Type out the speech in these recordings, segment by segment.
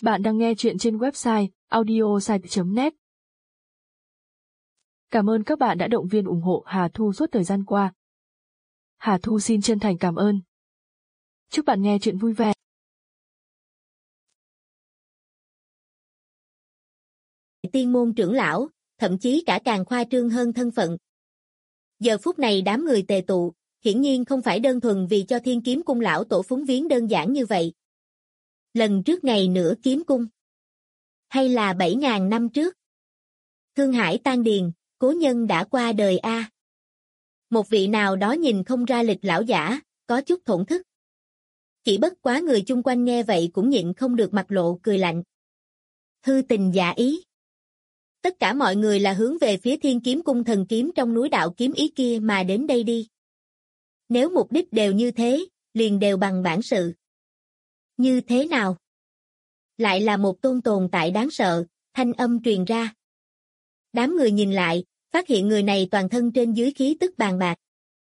Bạn đang nghe chuyện trên website audiosite.net. Cảm ơn các bạn đã động viên ủng hộ Hà Thu suốt thời gian qua. Hà Thu xin chân thành cảm ơn. Chúc bạn nghe chuyện vui vẻ. Tiên môn trưởng lão, thậm chí cả càng khoa trương hơn thân phận. Giờ phút này đám người tề tụ, hiển nhiên không phải đơn thuần vì cho Thiên Kiếm Cung lão tổ phúng viếng đơn giản như vậy. Lần trước ngày nửa kiếm cung, hay là 7.000 năm trước. Thương Hải tan điền, cố nhân đã qua đời a. Một vị nào đó nhìn không ra lịch lão giả, có chút thổn thức. Chỉ bất quá người chung quanh nghe vậy cũng nhịn không được mặt lộ cười lạnh. Hư tình giả ý. Tất cả mọi người là hướng về phía Thiên Kiếm Cung thần kiếm trong núi đạo kiếm ý kia mà đến đây đi. Nếu mục đích đều như thế, liền đều bằng bản sự. Như thế nào? Lại là một tồn tại đáng sợ, thanh âm truyền ra. Đám người nhìn lại, phát hiện người này toàn thân trên dưới khí tức bàn bạc.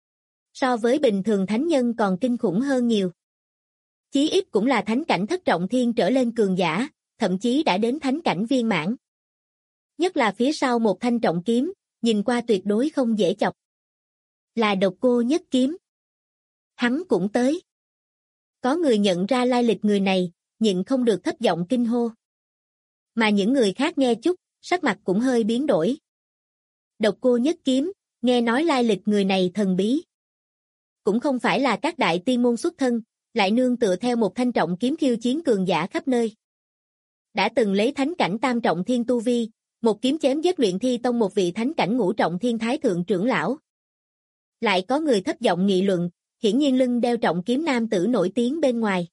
So với bình thường thánh nhân còn kinh khủng hơn nhiều. Chí ít cũng là thánh cảnh thất trọng thiên trở lên cường giả, thậm chí đã đến thánh cảnh viên mãn. Nhất là phía sau một thanh trọng kiếm, nhìn qua tuyệt đối không dễ chọc. Là Độc Cô Nhất Kiếm. Hắn cũng tới. Có người nhận ra lai lịch người này, nhịn không được thấp giọng kinh hô. Mà những người khác nghe chút, sắc mặt cũng hơi biến đổi. Độc Cô Nhất Kiếm, nghe nói lai lịch người này thần bí. Cũng không phải là các đại tiên môn xuất thân, lại nương tựa theo một thanh trọng kiếm khiêu chiến cường giả khắp nơi. Đã từng lấy thánh cảnh tam trọng thiên tu vi, một kiếm chém giết Luyện Thi Tông một vị thánh cảnh ngũ trọng thiên thái thượng trưởng lão. Lại có người thấp giọng nghị luận, hiển nhiên lưng đeo trọng kiếm nam tử nổi tiếng bên ngoài.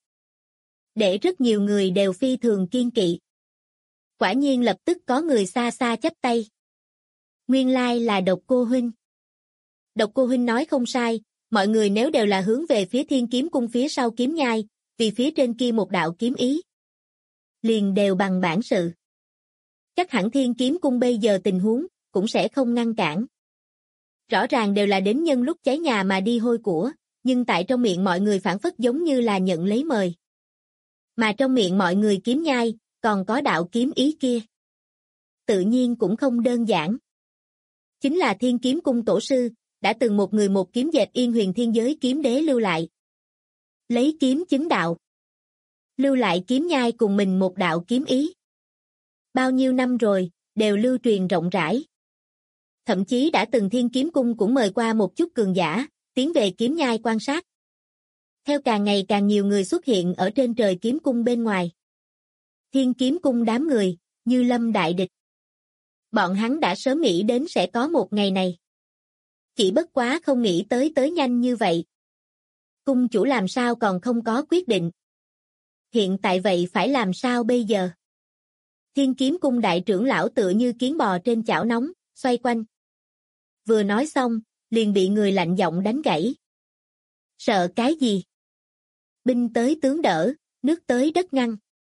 Để rất nhiều người đều phi thường kiên kỵ. Quả nhiên lập tức có người xa xa chắp tay. Nguyên lai là Độc Cô huynh. Độc Cô huynh nói không sai, mọi người nếu đều là hướng về phía Thiên Kiếm Cung phía sau kiếm nhai, vì phía trên kia một đạo kiếm ý, liền đều bằng bản sự. Chắc hẳn Thiên Kiếm Cung bây giờ tình huống, cũng sẽ không ngăn cản. Rõ ràng đều là đến nhân lúc cháy nhà mà đi hôi của, nhưng tại trong miệng mọi người phản phất giống như là nhận lấy mời. Mà trong miệng mọi người kiếm nhai, còn có đạo kiếm ý kia. Tự nhiên cũng không đơn giản. Chính là Thiên Kiếm Cung tổ sư, đã từng một người một kiếm dệt Yên Huyền Thiên Giới kiếm đế lưu lại. Lấy kiếm chứng đạo. Lưu lại kiếm nhai cùng mình một đạo kiếm ý. Bao nhiêu năm rồi, đều lưu truyền rộng rãi. Thậm chí đã từng Thiên Kiếm Cung cũng mời qua một chút cường giả, tiến về kiếm nhai quan sát. Theo càng ngày càng nhiều người xuất hiện ở trên trời kiếm cung bên ngoài. Thiên Kiếm Cung đám người, như lâm đại địch. Bọn hắn đã sớm nghĩ đến sẽ có một ngày này. Chỉ bất quá không nghĩ tới nhanh như vậy. Cung chủ làm sao còn không có quyết định. Hiện tại vậy phải làm sao bây giờ? Thiên Kiếm Cung đại trưởng lão tựa như kiến bò trên chảo nóng, xoay quanh. Vừa nói xong, liền bị người lạnh giọng đánh gãy. Sợ cái gì? Binh tới tướng đỡ, nước tới đất ngăn.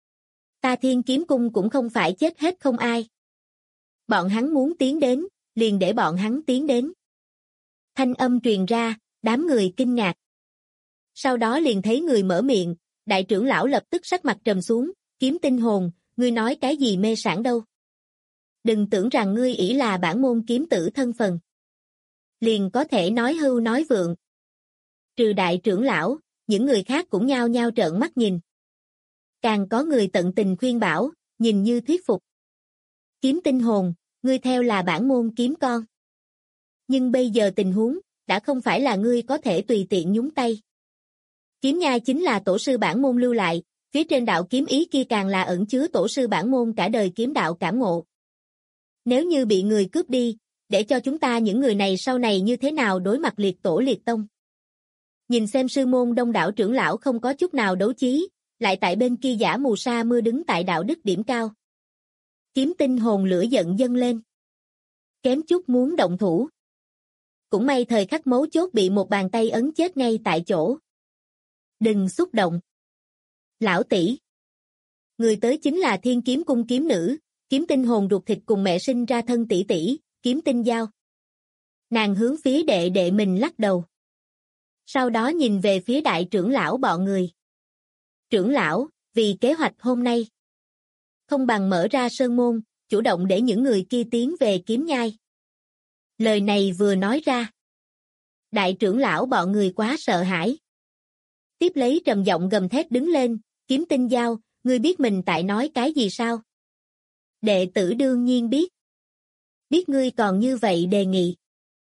Ta Thiên Kiếm Cung cũng không phải chết hết không ai. Bọn hắn muốn tiến đến, liền để bọn hắn tiến đến. Thanh âm truyền ra, đám người kinh ngạc. Sau đó liền thấy người mở miệng, đại trưởng lão lập tức sắc mặt trầm xuống, Kiếm Tinh Hồn, ngươi nói cái gì mê sảng đâu. Đừng tưởng rằng ngươi ỷ là bản môn kiếm tử thân phần. Liền có thể nói hưu nói vượng. Trừ đại trưởng lão, những người khác cũng nhao nhao trợn mắt nhìn. Càng có người tận tình khuyên bảo, nhìn như thuyết phục. Kiếm Tinh Hồn, ngươi theo là bản môn kiếm con. Nhưng bây giờ tình huống, đã không phải là ngươi có thể tùy tiện nhúng tay. Kiếm nhai chính là tổ sư bản môn lưu lại, phía trên đạo kiếm ý kia càng là ẩn chứa tổ sư bản môn cả đời kiếm đạo cảm ngộ. Nếu như bị người cướp đi, để cho chúng ta những người này sau này như thế nào đối mặt liệt tổ liệt tông. Nhìn xem sư môn đông đảo trưởng lão không có chút nào đấu chí, lại tại bên kia giả mù sa mưa đứng tại đạo đức điểm cao. Kiếm Tinh Hồn lửa giận dâng lên. Kém chút muốn động thủ. Cũng may thời khắc mấu chốt bị một bàn tay ấn chết ngay tại chỗ. Đừng xúc động. Lão tỷ. Người tới chính là Thiên Kiếm Cung kiếm nữ, Kiếm Tinh Hồn ruột thịt cùng mẹ sinh ra thân tỷ tỷ, Kiếm Tinh Giao. Nàng hướng phía đệ đệ mình lắc đầu. Sau đó nhìn về phía đại trưởng lão bọn người. Trưởng lão, vì kế hoạch hôm nay, Không bằng mở ra sơn môn, chủ động để những người kia tiến về kiếm nhai. Lời này vừa nói ra, đại trưởng lão bọn người quá sợ hãi. Tiếp lấy trầm giọng gầm thét đứng lên, Kiếm Tinh Dao, ngươi biết mình tại nói cái gì sao? Đệ tử đương nhiên biết. Biết ngươi còn như vậy đề nghị.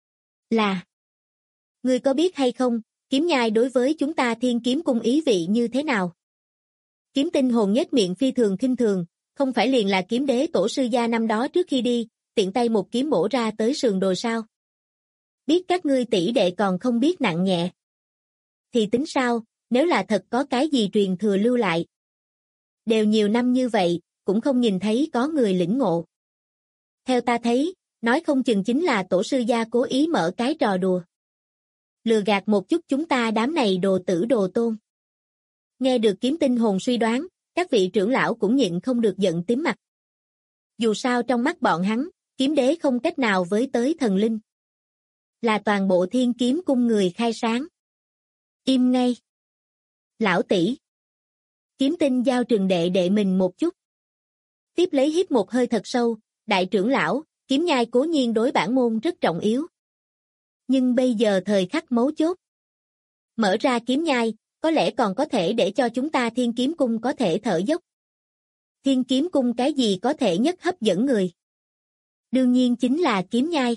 Là, ngươi có biết hay không, kiếm nhai đối với chúng ta Thiên Kiếm Cung ý vị như thế nào? Kiếm Tinh hồn nhếch miệng phi thường khinh thường, không phải liền là kiếm đế tổ sư gia năm đó trước khi đi, tiện tay một kiếm bổ ra tới sườn đồi sao? Biết các ngươi tỷ đệ còn không biết nặng nhẹ. Thì tính sao, nếu là thật có cái gì truyền thừa lưu lại. Đều nhiều năm như vậy, cũng không nhìn thấy có người lĩnh ngộ. Theo ta thấy, nói không chừng chính là tổ sư gia cố ý mở cái trò đùa. Lừa gạt một chút chúng ta đám này đồ tử đồ tôn. Nghe được Kiếm Tinh hồn suy đoán, các vị trưởng lão cũng nhịn không được giận tím mặt. Dù sao trong mắt bọn hắn, kiếm đế không cách nào với tới thần linh. Là toàn bộ Thiên Kiếm Cung người khai sáng. Im ngay. Lão tỷ. Kiếm Tinh Dao trừng đệ mình một chút. Tiếp lấy hít một hơi thật sâu, đại trưởng lão, kiếm nhai cố nhiên đối bản môn rất trọng yếu. Nhưng bây giờ thời khắc mấu chốt. Mở ra kiếm nhai, có lẽ còn có thể để cho chúng ta Thiên Kiếm Cung có thể thở dốc. Thiên Kiếm Cung cái gì có thể nhất hấp dẫn người? Đương nhiên chính là kiếm nhai.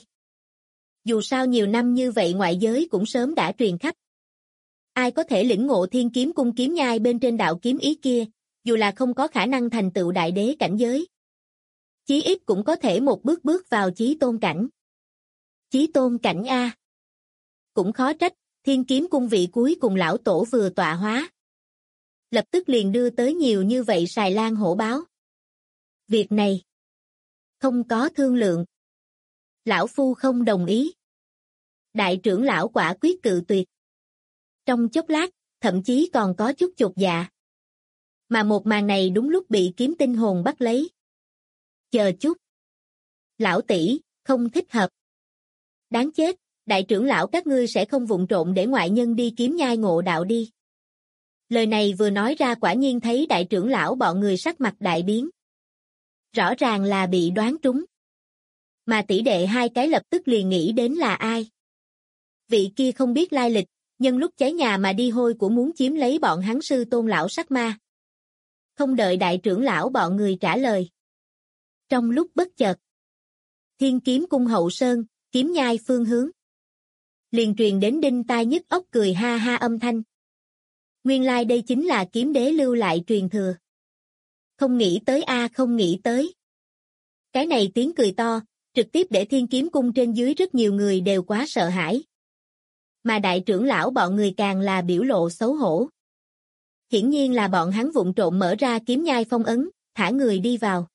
Dù sao nhiều năm như vậy ngoại giới cũng sớm đã truyền khắp. Ai có thể lĩnh ngộ Thiên Kiếm Cung kiếm nhai bên trên đạo kiếm ý kia, dù là không có khả năng thành tựu đại đế cảnh giới. Chí ít cũng có thể một bước bước vào chí tôn cảnh. Chí tôn cảnh A. Cũng khó trách, Thiên Kiếm Cung vị cuối cùng lão tổ vừa tọa hóa. Lập tức liền đưa tới nhiều như vậy xài lan hổ báo. Việc này không có thương lượng. Lão phu không đồng ý. Đại trưởng lão quả quyết cự tuyệt. Trong chốc lát, thậm chí còn có chút chột dạ. Mà một màn này đúng lúc bị Kiếm Tinh hồn bắt lấy. Chờ chút. Lão tỷ, không thích hợp. Đáng chết, đại trưởng lão các ngươi sẽ không vụng trộn để ngoại nhân đi kiếm nhai ngộ đạo đi. Lời này vừa nói ra quả nhiên thấy đại trưởng lão bọn người sắc mặt đại biến. Rõ ràng là bị đoán trúng. Mà tỷ đệ hai cái lập tức liền nghĩ đến là ai. Vị kia không biết lai lịch, nhân lúc cháy nhà mà đi hôi của muốn chiếm lấy bọn hắn sư tôn lão sắc ma. Không đợi đại trưởng lão bọn người trả lời. Trong lúc bất chợt, Thiên Kiếm Cung hậu sơn, kiếm nhai phương hướng. Liền truyền đến đinh tai nhức óc cười ha ha âm thanh. Nguyên lai đây chính là kiếm đế lưu lại truyền thừa. Không nghĩ tới không nghĩ tới. Cái này tiếng cười to, trực tiếp để Thiên Kiếm Cung trên dưới rất nhiều người đều quá sợ hãi. Mà đại trưởng lão bọn người càng là biểu lộ xấu hổ. Hiển nhiên là bọn hắn vụng trộn mở ra kiếm nhai phong ấn, thả người đi vào.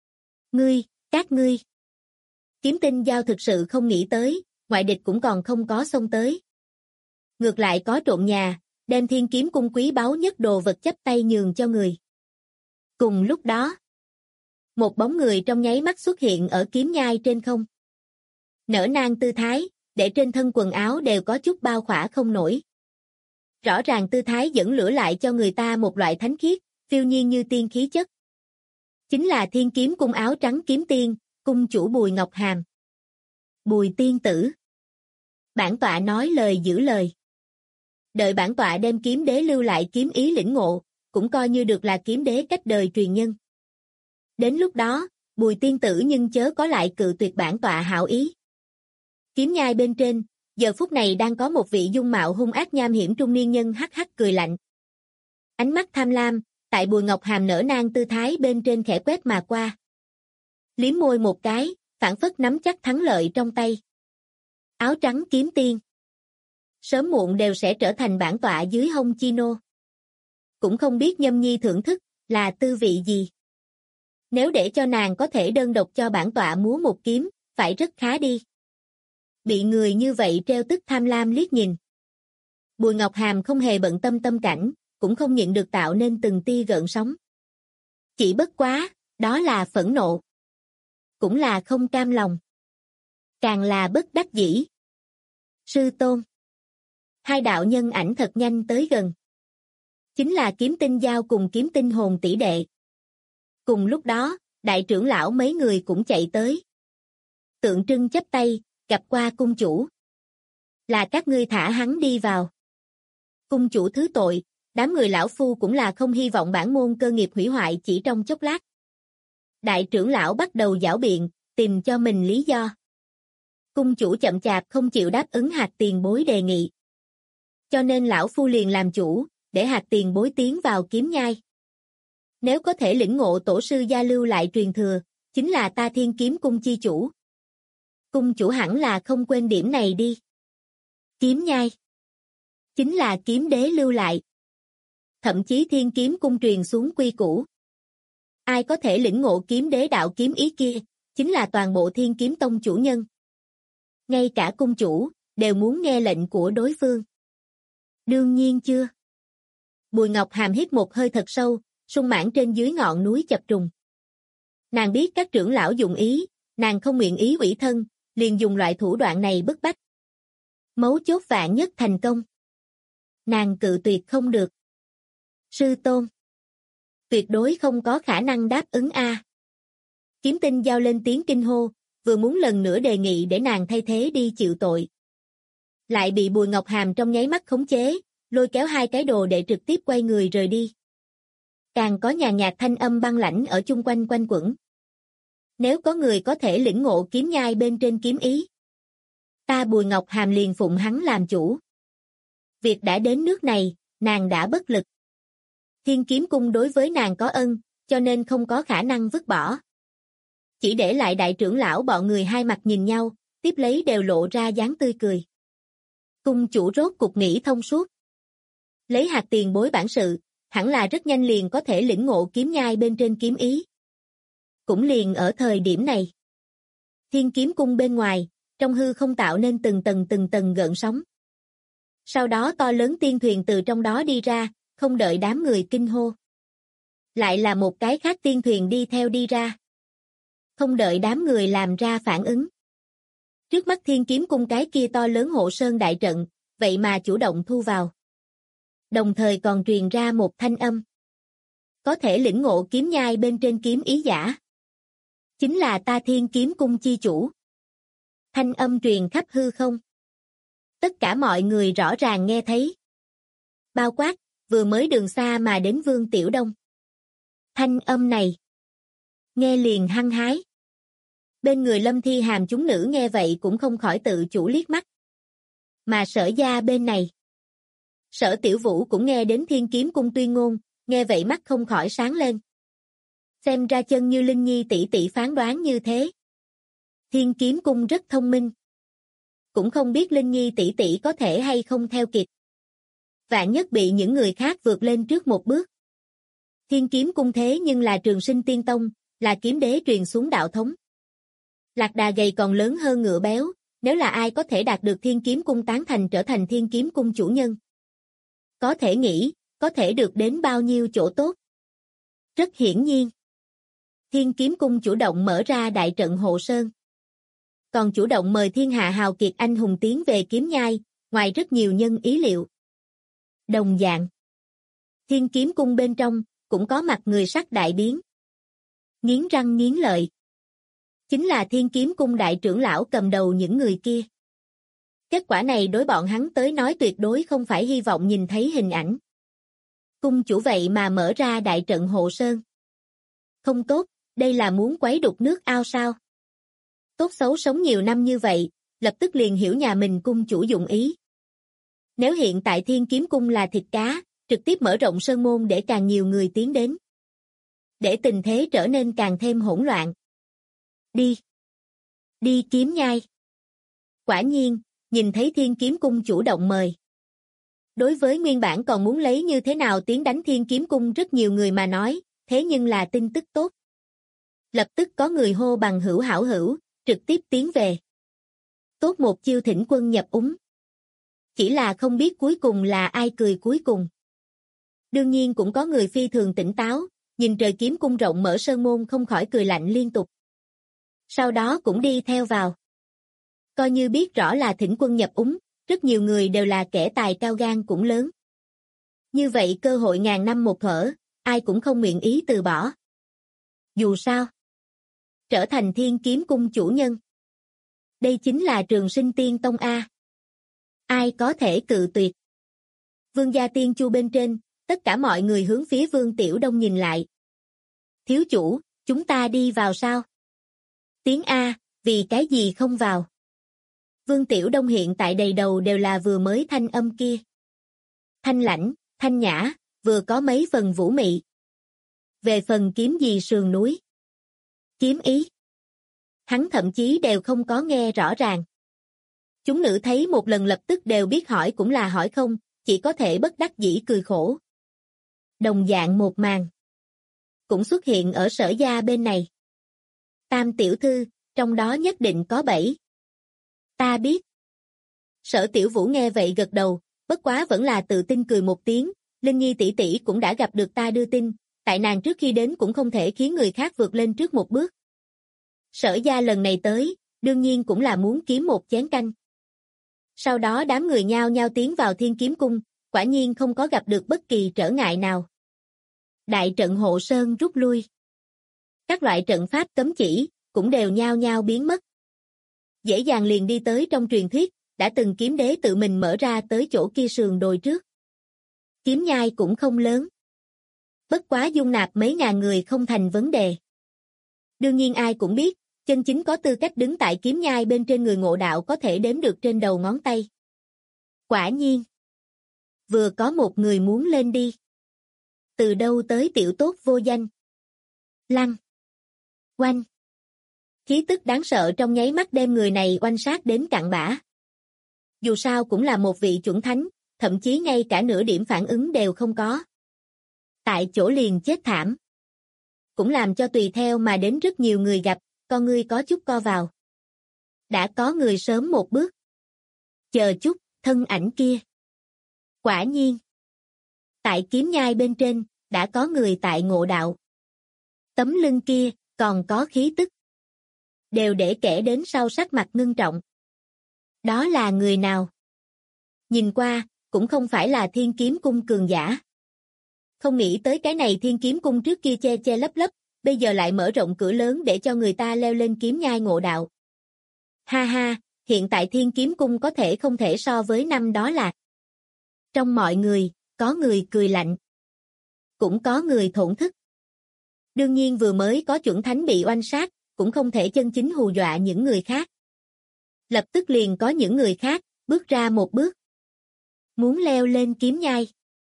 Các ngươi. Kiếm Tinh Dao thực sự không nghĩ tới, ngoại địch cũng còn không có xông tới. Ngược lại có trộn nhà, đem Thiên Kiếm Cung quý báu nhất đồ vật chấp tay nhường cho người. Cùng lúc đó, một bóng người trong nháy mắt xuất hiện ở kiếm nhai trên không. Nở nang tư thái, để trên thân quần áo đều có chút bao khỏa không nổi. Rõ ràng tư thái dẫn lửa lại cho người ta một loại thánh khiết, phiêu nhiên như tiên khí chất. Chính là Thiên Kiếm Cung áo trắng kiếm tiên, cung chủ Bùi Ngọc Hàm. Bùi tiên tử. Bản tọa nói lời giữ lời. Đợi bản tọa đem kiếm đế lưu lại kiếm ý lĩnh ngộ, cũng coi như được là kiếm đế cách đời truyền nhân. Đến lúc đó, Bùi tiên tử nhưng chớ có lại cự tuyệt bản tọa hảo ý. Kiếm nhai bên trên, giờ phút này đang có một vị dung mạo hung ác nham hiểm trung niên nhân hắc hắc cười lạnh. Ánh mắt tham lam, tại Bùi Ngọc Hàm nở nang tư thái bên trên khẽ quét mà qua. Liếm môi một cái, phảng phất nắm chắc thắng lợi trong tay. Áo trắng kiếm tiên. Sớm muộn đều sẽ trở thành bản tọa dưới hông chi nô. Cũng không biết Nhâm Nhi thưởng thức, là tư vị gì. Nếu để cho nàng có thể đơn độc cho bản tọa múa một kiếm, phải rất khá đi. Bị người như vậy treo tức tham lam liếc nhìn. Bùi Ngọc Hàm không hề bận tâm tâm cảnh, cũng không nhịn được tạo nên từng tia gợn sóng. Chỉ bất quá, đó là phẫn nộ. Cũng là không cam lòng. Càng là bất đắc dĩ. Sư tôn. Hai đạo nhân ảnh thật nhanh tới gần. Chính là Kiếm Tinh Dao cùng Kiếm Tinh hồn tỷ đệ. Cùng lúc đó, đại trưởng lão mấy người cũng chạy tới. Tượng trưng chắp tay, gặp qua cung chủ. Là các ngươi thả hắn đi vào. Cung chủ thứ tội, đám người lão phu cũng là không hy vọng bản môn cơ nghiệp hủy hoại chỉ trong chốc lát. Đại trưởng lão bắt đầu giảo biện, tìm cho mình lý do. Cung chủ chậm chạp không chịu đáp ứng Hạc tiền bối đề nghị. Cho nên lão phu liền làm chủ, để Hạc tiền bối tiến vào kiếm nhai. Nếu có thể lĩnh ngộ tổ sư gia lưu lại truyền thừa, chính là ta Thiên Kiếm Cung chi chủ. Cung chủ hẳn là không quên điểm này đi. Kiếm nhai chính là kiếm đế lưu lại. Thậm chí Thiên Kiếm Cung truyền xuống quy củ. Ai có thể lĩnh ngộ kiếm đế đạo kiếm ý kia, chính là toàn bộ Thiên Kiếm Tông chủ nhân. Ngay cả cung chủ, đều muốn nghe lệnh của đối phương. Đương nhiên chưa. Bùi Ngọc Hàm hít một hơi thật sâu, sung mãn trên dưới ngọn núi chập trùng. Nàng biết các trưởng lão dụng ý, nàng không nguyện ý ủy thân, liền dùng loại thủ đoạn này bức bách. Mấu chốt vạn nhất thành công. Nàng cự tuyệt không được. Sư tôn. Tuyệt đối không có khả năng đáp ứng a. Kiếm Tinh giao lên tiếng kinh hô, vừa muốn lần nữa đề nghị để nàng thay thế đi chịu tội. Lại bị Bùi Ngọc Hàm trong nháy mắt khống chế, lôi kéo hai cái đồ để trực tiếp quay người rời đi. Càng có nhàn nhạt thanh âm băng lãnh ở chung quanh quanh quẩn. Nếu có người có thể lĩnh ngộ kiếm nhai bên trên kiếm ý, ta Bùi Ngọc Hàm liền phụng hắn làm chủ. Việc đã đến nước này, nàng đã bất lực. Thiên Kiếm Cung đối với nàng có ân, cho nên không có khả năng vứt bỏ. Chỉ để lại đại trưởng lão bọn người hai mặt nhìn nhau, tiếp lấy đều lộ ra dáng tươi cười. Cung chủ rốt cục nghĩ thông suốt. Lấy Hạc tiền bối bản sự, hẳn là rất nhanh liền có thể lĩnh ngộ kiếm nhai bên trên kiếm ý. Cũng liền ở thời điểm này. Thiên Kiếm Cung bên ngoài, trong hư không tạo nên từng tầng gợn sóng. Sau đó to lớn tiên thuyền từ trong đó đi ra, không đợi đám người kinh hô. Lại là một cái khác tiên thuyền đi theo đi ra. Không đợi đám người làm ra phản ứng. Trước mắt Thiên Kiếm Cung cái kia to lớn hộ sơn đại trận, vậy mà chủ động thu vào. Đồng thời còn truyền ra một thanh âm. Có thể lĩnh ngộ kiếm nhai bên trên kiếm ý giả. Chính là ta Thiên Kiếm Cung chi chủ. Thanh âm truyền khắp hư không. Tất cả mọi người rõ ràng nghe thấy. Bao quát, vừa mới đường xa mà đến Vương Tiểu Đông. Thanh âm này. Nghe liền hăng hái. Bên người Lâm Thi Hàm chúng nữ nghe vậy cũng không khỏi tự chủ liếc mắt. Mà Sở gia bên này. Sở Tiểu Vũ cũng nghe đến Thiên Kiếm Cung tuyên ngôn, nghe vậy mắt không khỏi sáng lên. Xem ra chân như Linh Nhi tỷ tỷ phán đoán như thế. Thiên Kiếm Cung rất thông minh. Cũng không biết Linh Nhi tỷ tỷ có thể hay không theo kịp. Vạn nhất bị những người khác vượt lên trước một bước. Thiên Kiếm Cung thế nhưng là Trường Sinh Tiên Tông, là kiếm đế truyền xuống đạo thống. Lạc đà gầy còn lớn hơn ngựa béo, nếu là ai có thể đạt được Thiên Kiếm Cung tán thành trở thành Thiên Kiếm Cung chủ nhân. Có thể nghĩ, có thể được đến bao nhiêu chỗ tốt. Rất hiển nhiên. Thiên Kiếm Cung chủ động mở ra đại trận hộ sơn. Còn chủ động mời thiên hạ hào kiệt anh hùng tiến về kiếm nhai, ngoài rất nhiều nhân ý liệu. Đồng dạng. Thiên Kiếm Cung bên trong, cũng có mặt người sắc đại biến. Nghiến răng nghiến lợi. Chính là Thiên Kiếm Cung đại trưởng lão cầm đầu những người kia. Kết quả này đối bọn hắn tới nói tuyệt đối không phải hy vọng nhìn thấy hình ảnh. Cung chủ vậy mà mở ra đại trận hộ sơn. Không tốt, đây là muốn quấy đục nước ao sao? Tốt xấu sống nhiều năm như vậy, lập tức liền hiểu nhà mình cung chủ dụng ý. Nếu hiện tại Thiên Kiếm Cung là thịt cá, trực tiếp mở rộng sơn môn để càng nhiều người tiến đến. Để tình thế trở nên càng thêm hỗn loạn. Đi. Đi kiếm nhai. Quả nhiên, nhìn thấy Thiên Kiếm Cung chủ động mời. Đối với nguyên bản còn muốn lấy như thế nào tiến đánh Thiên Kiếm Cung rất nhiều người mà nói, thế nhưng là tin tức tốt. Lập tức có người hô bằng hữu hảo hữu, trực tiếp tiến về. Tốt một chiêu thỉnh quân nhập úng. Chỉ là không biết cuối cùng là ai cười cuối cùng. Đương nhiên cũng có người phi thường tỉnh táo, nhìn trời kiếm cung rộng mở sơn môn không khỏi cười lạnh liên tục. Sau đó cũng đi theo vào. Coi như biết rõ là thỉnh quân nhập úng, rất nhiều người đều là kẻ tài cao gan cũng lớn. Như vậy cơ hội ngàn năm một thở, ai cũng không nguyện ý từ bỏ. Dù sao, trở thành Thiên Kiếm Cung chủ nhân. Đây chính là Trường Sinh Tiên Tông A. Ai có thể cự tuyệt? Vương gia tiên chu bên trên, tất cả mọi người hướng phía Vương Tiểu Đông nhìn lại. Thiếu chủ, chúng ta đi vào sao? Tiếng A, vì cái gì không vào? Vương Tiểu Đông hiện tại đầy đầu đều là vừa mới thanh âm kia. Thanh lãnh, thanh nhã, vừa có mấy phần vũ mị. Về phần kiếm gì sườn núi? Kiếm ý. Hắn thậm chí đều không có nghe rõ ràng. Chúng nữ thấy một lần lập tức đều biết hỏi cũng là hỏi không, chỉ có thể bất đắc dĩ cười khổ. Đồng dạng một màn cũng xuất hiện ở Sở gia bên này. Tam tiểu thư, trong đó nhất định có bẫy. Ta biết. Sở Tiểu Vũ nghe vậy gật đầu, bất quá vẫn là tự tin cười một tiếng, Linh Nhi tỷ tỷ cũng đã gặp được ta đưa tin, tại nàng trước khi đến cũng không thể khiến người khác vượt lên trước một bước. Sở gia lần này tới, đương nhiên cũng là muốn kiếm một chén canh. Sau đó đám người nhao nhao tiến vào Thiên Kiếm Cung, quả nhiên không có gặp được bất kỳ trở ngại nào. Đại trận hộ sơn rút lui. Các loại trận pháp cấm chỉ, cũng đều nhao nhao biến mất. Dễ dàng liền đi tới trong truyền thuyết, đã từng kiếm đế tự mình mở ra tới chỗ kia sườn đồi trước. Kiếm nhai cũng không lớn. Bất quá dung nạp mấy ngàn người không thành vấn đề. Đương nhiên ai cũng biết, chân chính có tư cách đứng tại kiếm nhai bên trên người ngộ đạo có thể đếm được trên đầu ngón tay. Quả nhiên. Vừa có một người muốn lên đi. Từ đâu tới tiểu tốt vô danh. Lăng. Oanh. Khí tức đáng sợ trong nháy mắt đem người này oanh sát đến cạn bã. Dù sao cũng là một vị chuẩn thánh, thậm chí ngay cả nửa điểm phản ứng đều không có. Tại chỗ liền chết thảm. Cũng làm cho tùy theo mà đến rất nhiều người gặp, con ngươi có chút co vào. Đã có người sớm một bước. Chờ chút, thân ảnh kia. Quả nhiên. Tại kiếm nhai bên trên, đã có người tại ngộ đạo. Tấm lưng kia, còn có khí tức. Đều để kể đến sau sắc mặt ngưng trọng. Đó là người nào? Nhìn qua, cũng không phải là Thiên Kiếm Cung cường giả. Không nghĩ tới cái này Thiên Kiếm Cung trước kia che che lấp lấp, bây giờ lại mở rộng cửa lớn để cho người ta leo lên kiếm nhai ngộ đạo. Ha ha, hiện tại Thiên Kiếm Cung có thể không thể so với năm đó là. Trong mọi người, có người cười lạnh. Cũng có người thổn thức. Đương nhiên vừa mới có chuẩn thánh bị oanh sát, cũng không thể chân chính hù dọa những người khác. Lập tức liền có những người khác, bước ra một bước. Muốn leo lên kiếm nhai.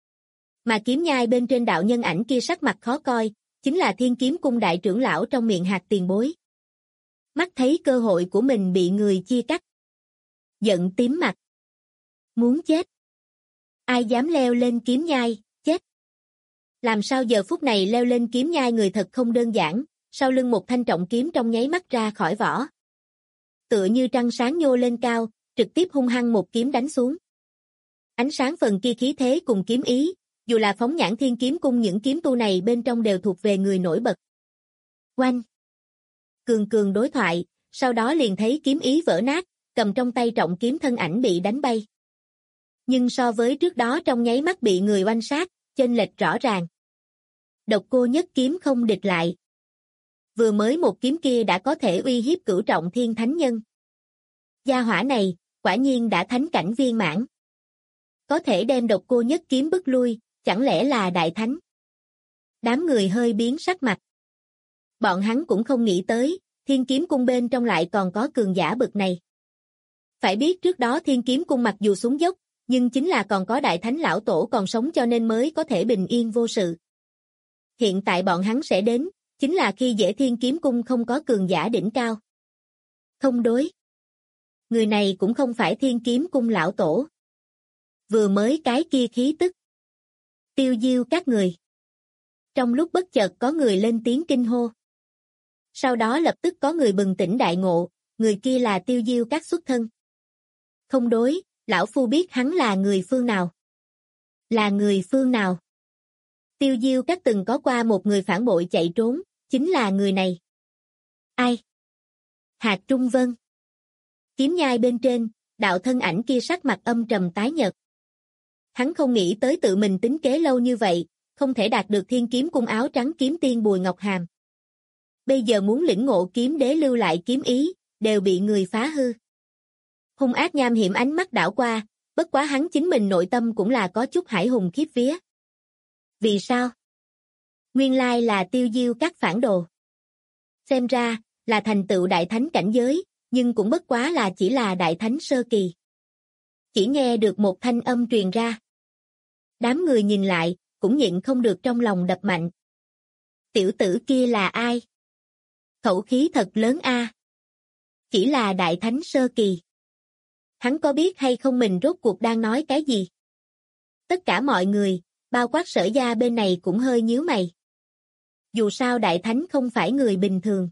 Mà kiếm nhai bên trên đạo nhân ảnh kia sắc mặt khó coi, chính là Thiên Kiếm Cung đại trưởng lão trong miệng hạt tiền bối. Mắt thấy cơ hội của mình bị người chia cắt. Giận tím mặt. Muốn chết. Ai dám leo lên kiếm nhai, chết. Làm sao giờ phút này leo lên kiếm nhai người thật không đơn giản, sau lưng một thanh trọng kiếm trong nháy mắt ra khỏi vỏ. Tựa như trăng sáng nhô lên cao, trực tiếp hung hăng một kiếm đánh xuống. Ánh sáng phần kia khí thế cùng kiếm ý, dù là phóng nhãn Thiên Kiếm Cung những kiếm tu này bên trong đều thuộc về người nổi bật. Oanh! Cường cường đối thoại, sau đó liền thấy kiếm ý vỡ nát, cầm trong tay trọng kiếm thân ảnh bị đánh bay. Nhưng so với trước đó trong nháy mắt bị người oanh sát, chênh lệch rõ ràng. Độc Cô Nhất Kiếm không địch lại. Vừa mới một kiếm kia đã có thể uy hiếp cửu trọng thiên thánh nhân. Gia hỏa này, quả nhiên đã thánh cảnh viên mãn. Có thể đem Độc Cô Nhất Kiếm bức lui, chẳng lẽ là đại thánh? Đám người hơi biến sắc mặt. Bọn hắn cũng không nghĩ tới, Thiên Kiếm Cung bên trong lại còn có cường giả bực này. Phải biết trước đó Thiên Kiếm Cung mặc dù xuống dốc, nhưng chính là còn có đại thánh lão tổ còn sống cho nên mới có thể bình yên vô sự. Hiện tại bọn hắn sẽ đến, chính là khi dễ Thiên Kiếm Cung không có cường giả đỉnh cao. Không đối. Người này cũng không phải Thiên Kiếm Cung lão tổ. Vừa mới cái kia khí tức. Tiêu diêu các người. Trong lúc bất chợt có người lên tiếng kinh hô. Sau đó lập tức có người bừng tỉnh đại ngộ, người kia là Tiêu Diêu các xuất thân. Không đối, lão phu biết hắn là người phương nào. Là người phương nào? Tiêu Diêu các từng có qua một người phản bội chạy trốn, chính là người này. Ai? Hạc Trung Vân. Kiếm nhai bên trên, đạo thân ảnh kia sắc mặt âm trầm tái nhợt. Hắn không nghĩ tới tự mình tính kế lâu như vậy, không thể đạt được Thiên Kiếm Cung áo trắng kiếm tiên Bùi Ngọc Hàm. Bây giờ muốn lĩnh ngộ kiếm đế lưu lại kiếm ý, đều bị người phá hư. Hung ác nham hiểm ánh mắt đảo qua, bất quá hắn chính mình nội tâm cũng là có chút hải hùng khiếp vía. Vì sao? Nguyên lai là Tiêu Diêu các phản đồ. Xem ra, là thành tựu đại thánh cảnh giới, nhưng cũng bất quá là chỉ là đại thánh sơ kỳ. Chỉ nghe được một thanh âm truyền ra. Đám người nhìn lại, cũng nhịn không được trong lòng đập mạnh. Tiểu tử kia là ai? Khẩu khí thật lớn a. Chỉ là đại thánh sơ kỳ. Hắn có biết hay không mình rốt cuộc đang nói cái gì? Tất cả mọi người, bao quát Sở Gia bên này cũng hơi nhíu mày. Dù sao đại thánh không phải người bình thường.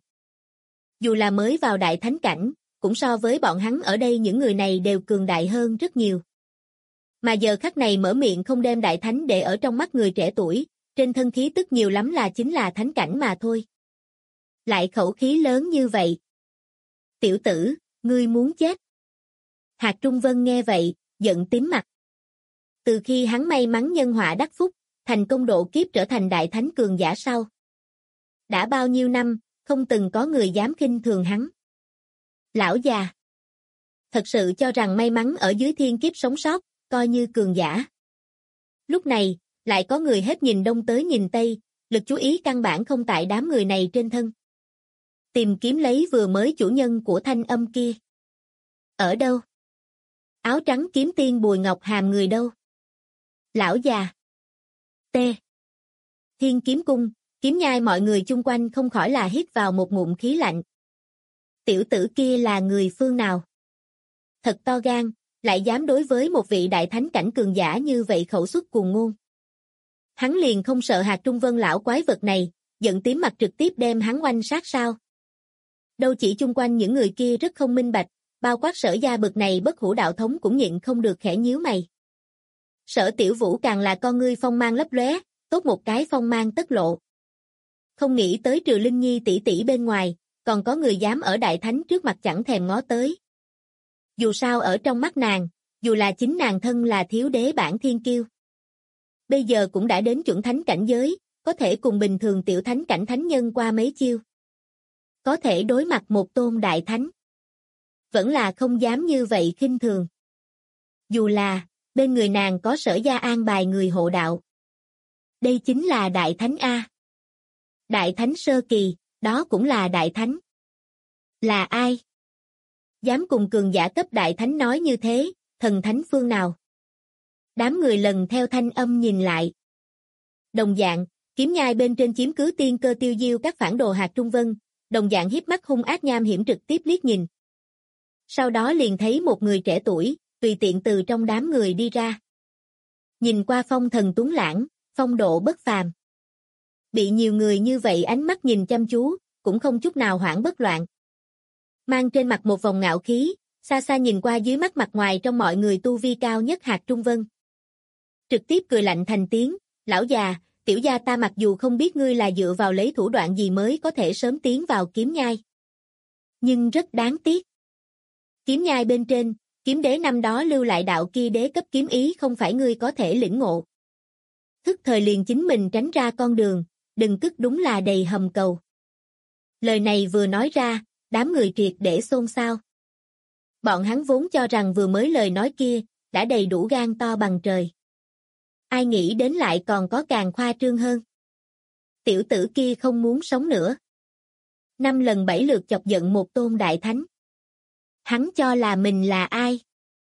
Dù là mới vào đại thánh cảnh, cũng so với bọn hắn ở đây những người này đều cường đại hơn rất nhiều. Mà giờ khắc này mở miệng không đem đại thánh để ở trong mắt người trẻ tuổi, trên thân khí tức nhiều lắm là chính là thánh cảnh mà thôi. Lại khẩu khí lớn như vậy. Tiểu tử, ngươi muốn chết. Hạc Trung Vân nghe vậy, giận tím mặt. Từ khi hắn may mắn nhân họa đắc phúc, thành công độ kiếp trở thành đại thánh cường giả sau. Đã bao nhiêu năm, không từng có người dám khinh thường hắn. Lão già. Thật sự cho rằng may mắn ở dưới thiên kiếp sống sót, coi như cường giả. Lúc này, lại có người hết nhìn đông tới nhìn tây, lực chú ý căn bản không tại đám người này trên thân. Tìm kiếm lấy vừa mới chủ nhân của thanh âm kia. Ở đâu? Áo trắng kiếm tiên Bùi Ngọc Hàm người đâu? Lão già. T. Thiên kiếm cung, kiếm nhai mọi người chung quanh không khỏi là hít vào một ngụm khí lạnh. Tiểu tử kia là người phương nào? Thật to gan, lại dám đối với một vị đại thánh cảnh cường giả như vậy khẩu xuất cuồng ngôn. Hắn liền không sợ Hạc Trung Vân lão quái vật này, giận tím mặt trực tiếp đem hắn oanh sát sao? Đâu chỉ chung quanh những người kia rất không minh bạch, bao quát Sở Gia bực này bất hủ đạo thống cũng nhịn không được khẽ nhíu mày. Sở Tiểu Vũ càng là con ngươi phong mang lấp lóe, tốt một cái phong mang tất lộ. Không nghĩ tới trừ Linh Nhi tỷ tỷ bên ngoài, còn có người dám ở đại thánh trước mặt chẳng thèm ngó tới. Dù sao ở trong mắt nàng, dù là chính nàng thân là thiếu đế bản thiên kiêu. Bây giờ cũng đã đến chuẩn thánh cảnh giới, có thể cùng bình thường tiểu thánh cảnh thánh nhân qua mấy chiêu. Có thể đối mặt một tôn đại thánh. Vẫn là không dám như vậy khinh thường. Dù là, bên người nàng có Sở Gia an bài người hộ đạo. Đây chính là đại thánh A. Đại thánh sơ kỳ, đó cũng là đại thánh. Là ai? Dám cùng cường giả cấp đại thánh nói như thế, thần thánh phương nào? Đám người lần theo thanh âm nhìn lại. Đồng dạng, kiếm nhai bên trên chiếm cứ tiên cơ Tiêu Diêu các phản đồ Hạc Trung Vân, đồng dạng hiếp mắt hung ác nham hiểm trực tiếp liếc nhìn. Sau đó liền thấy một người trẻ tuổi, tùy tiện từ trong đám người đi ra. Nhìn qua phong thần tuấn lãng, phong độ bất phàm. Bị nhiều người như vậy ánh mắt nhìn chăm chú, cũng không chút nào hoảng bất loạn. Mang trên mặt một vòng ngạo khí, xa xa nhìn qua dưới mắt mặt ngoài trong mọi người tu vi cao nhất Hạc Trung Vân. Trực tiếp cười lạnh thành tiếng, lão già, tiểu gia ta mặc dù không biết ngươi là dựa vào lấy thủ đoạn gì mới có thể sớm tiến vào kiếm nhai. Nhưng rất đáng tiếc. Kiếm nhai bên trên, kiếm đế năm đó lưu lại đạo kia đế cấp kiếm ý không phải ngươi có thể lĩnh ngộ. Thức thời liền chính mình tránh ra con đường, đừng cứt đúng là đầy hầm cầu. Lời này vừa nói ra, đám người triệt để xôn xao. Bọn hắn vốn cho rằng vừa mới lời nói kia, đã đầy đủ gan to bằng trời. Ai nghĩ đến lại còn có càng khoa trương hơn. Tiểu tử kia không muốn sống nữa. 5 lần 7 lượt chọc giận một tôn đại thánh. Hắn cho là mình là ai?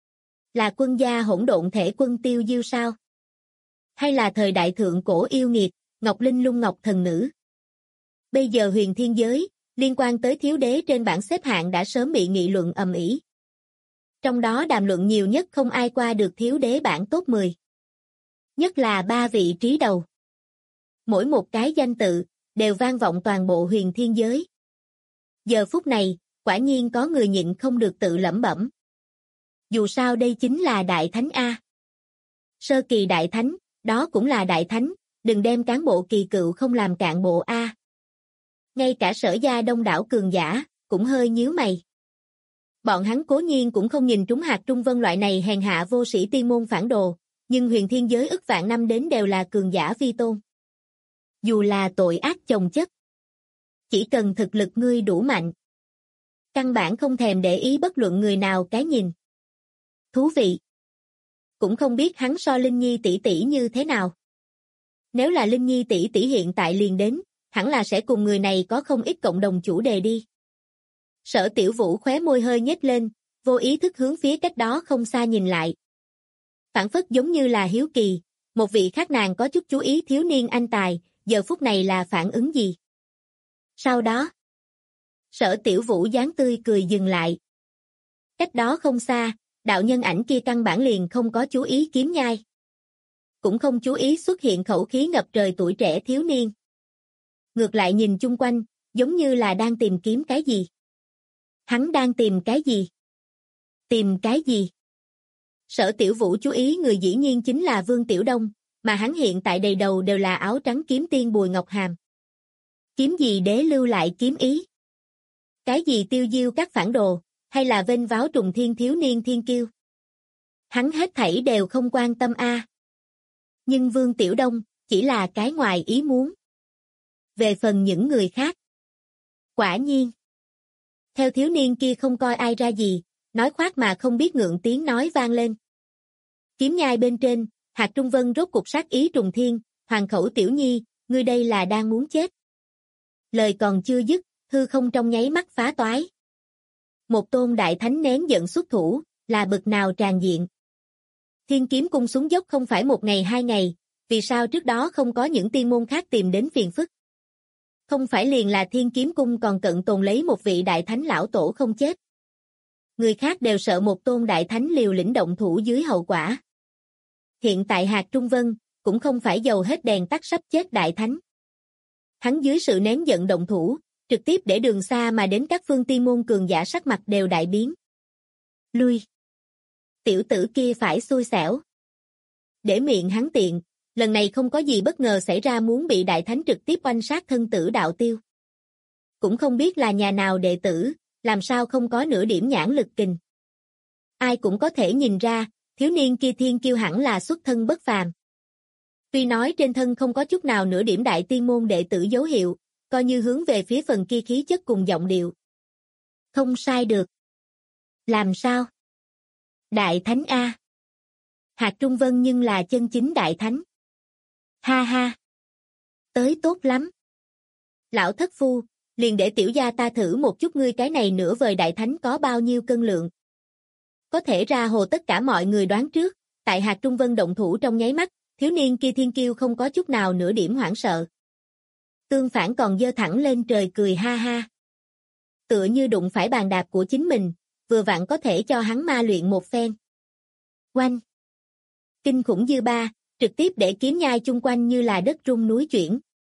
Là quân gia hỗn độn thể quân Tiêu Diêu sao? Hay là thời đại thượng cổ yêu nghiệt, Ngọc Linh Lung Ngọc Thần Nữ? Bây giờ huyền thiên giới, liên quan tới thiếu đế trên bảng xếp hạng đã sớm bị nghị luận ầm ĩ. Trong đó đàm luận nhiều nhất không ai qua được thiếu đế bảng top 10. Nhất là 3 vị trí đầu. Mỗi một cái danh tự, đều vang vọng toàn bộ huyền thiên giới. Giờ phút này, quả nhiên có người nhịn không được tự lẩm bẩm. Dù sao đây chính là đại thánh A. Sơ kỳ đại thánh, đó cũng là đại thánh, đừng đem cán bộ kỳ cựu không làm cạn bộ A. Ngay cả Sở Gia đông đảo cường giả, cũng hơi nhíu mày. Bọn hắn cố nhiên cũng không nhìn trúng Hạc Trung Vân loại này hèn hạ vô sĩ tiên môn phản đồ, nhưng huyền thiên giới ức vạn năm đến đều là cường giả vi tôn. Dù là tội ác chồng chất, chỉ cần thực lực ngươi đủ mạnh. Căn bản không thèm để ý bất luận người nào cái nhìn. Thú vị. Cũng không biết hắn so Linh Nhi tỷ tỷ như thế nào. Nếu là Linh Nhi tỷ tỷ hiện tại liền đến, hẳn là sẽ cùng người này có không ít cộng đồng chủ đề đi. Sở Tiểu Vũ khóe môi hơi nhếch lên, vô ý thức hướng phía cách đó không xa nhìn lại. Phản phất giống như là hiếu kỳ, một vị khác nàng có chút chú ý thiếu niên anh tài, giờ phút này là phản ứng gì? Sau đó, Sở Tiểu Vũ dáng tươi cười dừng lại. Cách đó không xa, đạo nhân ảnh kia căn bản liền không có chú ý kiếm nhai. Cũng không chú ý xuất hiện khẩu khí ngập trời tuổi trẻ thiếu niên. Ngược lại nhìn chung quanh, giống như là đang tìm kiếm cái gì. Hắn đang tìm cái gì? Tìm cái gì? Sở Tiểu Vũ chú ý người dĩ nhiên chính là Vương Tiểu Đông, mà hắn hiện tại đầy đầu đều là áo trắng kiếm tiên Bùi Ngọc Hàm. Kiếm gì đế lưu lại kiếm ý? Cái gì tiêu diêu các phản đồ, hay là vênh váo trùng thiên thiếu niên thiên kiêu? Hắn hết thảy đều không quan tâm a. Nhưng Vương Tiểu Đông chỉ là cái ngoài ý muốn. Về phần những người khác, quả nhiên, theo thiếu niên kia không coi ai ra gì, nói khoác mà không biết ngượng tiếng nói vang lên. Kiếm nhai bên trên, Hạc Trung Vân rốt cục sát ý trùng thiên, Hoàng Khẩu Tiểu Nhi, ngươi đây là đang muốn chết. Lời còn chưa dứt, hư không trong nháy mắt phá toái. Một tôn đại thánh nén giận xuất thủ, là bực nào tràn diện. Thiên Kiếm Cung xuống dốc không phải một ngày hai ngày, vì sao trước đó không có những tiên môn khác tìm đến phiền phức? Không phải liền là Thiên Kiếm Cung còn cận tồn lấy một vị đại thánh lão tổ không chết. Người khác đều sợ một tôn đại thánh liều lĩnh động thủ dưới hậu quả. Hiện tại Hạc Trung Vân, cũng không phải dầu hết đèn tắt sắp chết đại thánh. Hắn dưới sự nén giận động thủ, trực tiếp để đường xa mà đến các phương tiên môn cường giả sắc mặt đều đại biến. Lui. Tiểu tử kia phải xui xẻo. Để miệng hắn tiện, lần này không có gì bất ngờ xảy ra muốn bị đại thánh trực tiếp oanh sát thân tử đạo tiêu. Cũng không biết là nhà nào đệ tử, làm sao không có nửa điểm nhãn lực kình. Ai cũng có thể nhìn ra, thiếu niên kia thiên kiêu hẳn là xuất thân bất phàm. Tuy nói trên thân không có chút nào nửa điểm đại tiên môn đệ tử dấu hiệu, coi như hướng về phía phần kia khí chất cùng giọng điệu. Không sai được. Làm sao? Đại thánh A. Hạc Trung Vân nhưng là chân chính đại thánh. Ha ha. Tới tốt lắm. Lão thất phu, liền để tiểu gia ta thử một chút ngươi cái này nửa vời đại thánh có bao nhiêu cân lượng. Có thể ra hồ tất cả mọi người đoán trước, tại Hạc Trung Vân động thủ trong nháy mắt, thiếu niên kia thiên kiêu không có chút nào nửa điểm hoảng sợ. Tương phản còn giơ thẳng lên trời cười ha ha. Tựa như đụng phải bàn đạp của chính mình, vừa vặn có thể cho hắn ma luyện một phen. Oanh! Kinh khủng dư ba, trực tiếp để kiếm nhai chung quanh như là đất rung núi chuyển.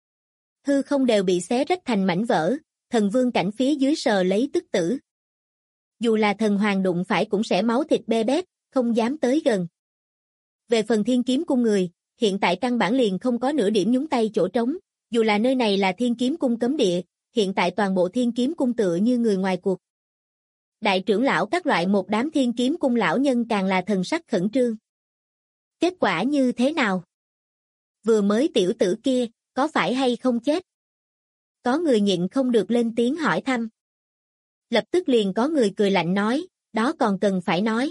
Hư không đều bị xé rách thành mảnh vỡ, thần vương cảnh phía dưới sờ lấy tức tử. Dù là thần hoàng đụng phải cũng sẽ máu thịt bê bết, không dám tới gần. Về phần Thiên Kiếm Cung người, hiện tại căn bản liền không có nửa điểm nhúng tay chỗ trống, dù là nơi này là Thiên Kiếm Cung cấm địa, hiện tại toàn bộ Thiên Kiếm Cung tựa như người ngoài cuộc. Đại trưởng lão các loại một đám Thiên Kiếm Cung lão nhân càng là thần sắc khẩn trương. Kết quả như thế nào? Vừa mới tiểu tử kia, có phải hay không chết? Có người nhịn không được lên tiếng hỏi thăm. Lập tức liền có người cười lạnh nói, đó còn cần phải nói.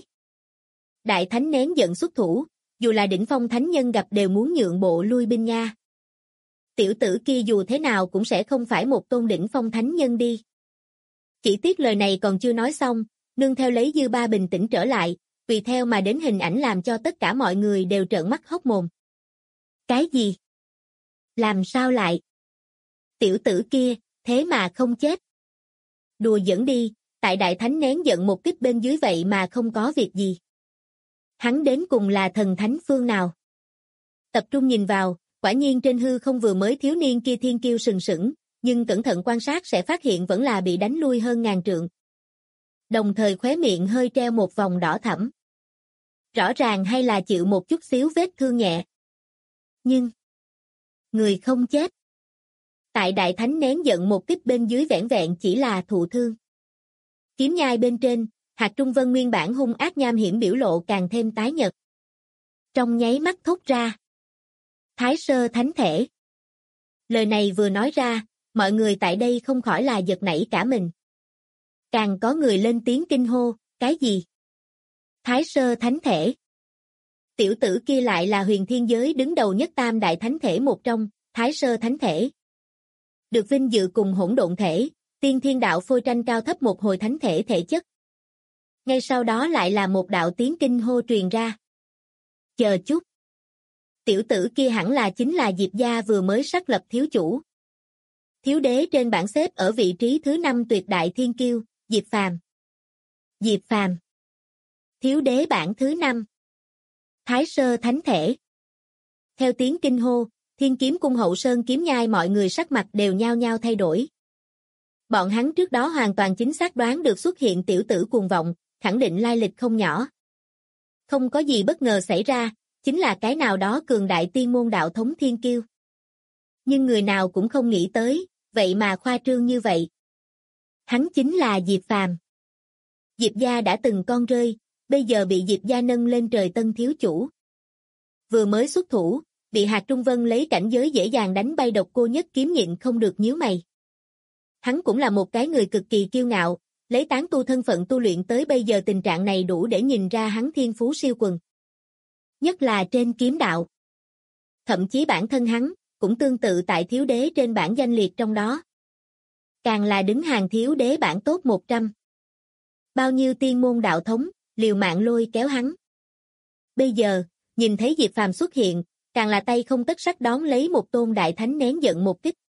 Đại thánh nén giận xuất thủ, dù là đỉnh phong thánh nhân gặp đều muốn nhượng bộ lui binh nha. Tiểu tử kia dù thế nào cũng sẽ không phải một tôn đỉnh phong thánh nhân đi. Chỉ tiếc lời này còn chưa nói xong, nương theo lấy dư ba bình tĩnh trở lại, tùy theo mà đến hình ảnh làm cho tất cả mọi người đều trợn mắt hốc mồm. Cái gì? Làm sao lại? Tiểu tử kia, thế mà không chết. Đùa giỡn đi, tại đại thánh nén giận một kích bên dưới vậy mà không có việc gì. Hắn đến cùng là thần thánh phương nào? Tập trung nhìn vào, quả nhiên trên hư không vừa mới thiếu niên kia thiên kiêu sừng sững, nhưng cẩn thận quan sát sẽ phát hiện vẫn là bị đánh lui hơn ngàn trượng. Đồng thời khóe miệng hơi treo một vòng đỏ thẫm. Rõ ràng hay là chịu một chút xíu vết thương nhẹ. Nhưng người không chết. Tại đại thánh nén giận một kích bên dưới vẻn vẹn chỉ là thụ thương. Kiếm nhai bên trên, Hạc Trung Vân nguyên bản hung ác nham hiểm biểu lộ càng thêm tái nhợt. Trong nháy mắt thốt ra. Thái sơ thánh thể. Lời này vừa nói ra, Mọi người tại đây không khỏi là giật nảy cả mình. Càng có người lên tiếng kinh hô, cái gì? Thái sơ thánh thể. Tiểu tử kia lại là huyền thiên giới đứng đầu nhất tam đại thánh thể một trong, Thái sơ thánh thể. Được vinh dự cùng hỗn độn thể, tiên thiên đạo phôi tranh cao thấp một hồi thánh thể thể chất. Ngay sau đó lại là một đạo tiếng kinh hô truyền ra. Chờ chút. Tiểu tử kia hẳn là chính là Diệp gia vừa mới xác lập thiếu chủ. Thiếu đế trên bảng xếp ở vị trí thứ 5 tuyệt đại thiên kiêu, Diệp Phàm. Diệp Phàm. Thiếu đế bảng thứ 5. Thái sơ thánh thể. Theo tiếng kinh hô, Thiên Kiếm Cung hậu sơn kiếm nhai mọi người sắc mặt đều nhao nhao thay đổi. Bọn hắn trước đó hoàn toàn chính xác đoán được xuất hiện tiểu tử cuồng vọng, khẳng định lai lịch không nhỏ. Không có gì bất ngờ xảy ra, chính là cái nào đó cường đại tiên môn đạo thống thiên kiêu. Nhưng người nào cũng không nghĩ tới, vậy mà khoa trương như vậy. Hắn chính là Diệp Phàm. Diệp gia đã từng con rơi, bây giờ bị Diệp gia nâng lên trời tân thiếu chủ. Vừa mới xuất thủ, bị Hạc Trung Vân lấy cảnh giới dễ dàng đánh bay Độc Cô Nhất Kiếm nhịn không được nhíu mày. Hắn cũng là một cái người cực kỳ kiêu ngạo, lấy tán tu thân phận tu luyện tới bây giờ tình trạng này đủ để nhìn ra hắn thiên phú siêu quần. Nhất là trên kiếm đạo. Thậm chí bản thân hắn, cũng tương tự tại thiếu đế trên bảng danh liệt trong đó. Càng là đứng hàng thiếu đế bảng top 100. Bao nhiêu tiên môn đạo thống, liều mạng lôi kéo hắn. Bây giờ, nhìn thấy Diệp Phàm xuất hiện, càng là tay không tất sắt đón lấy một tôn đại thánh nén giận một kích.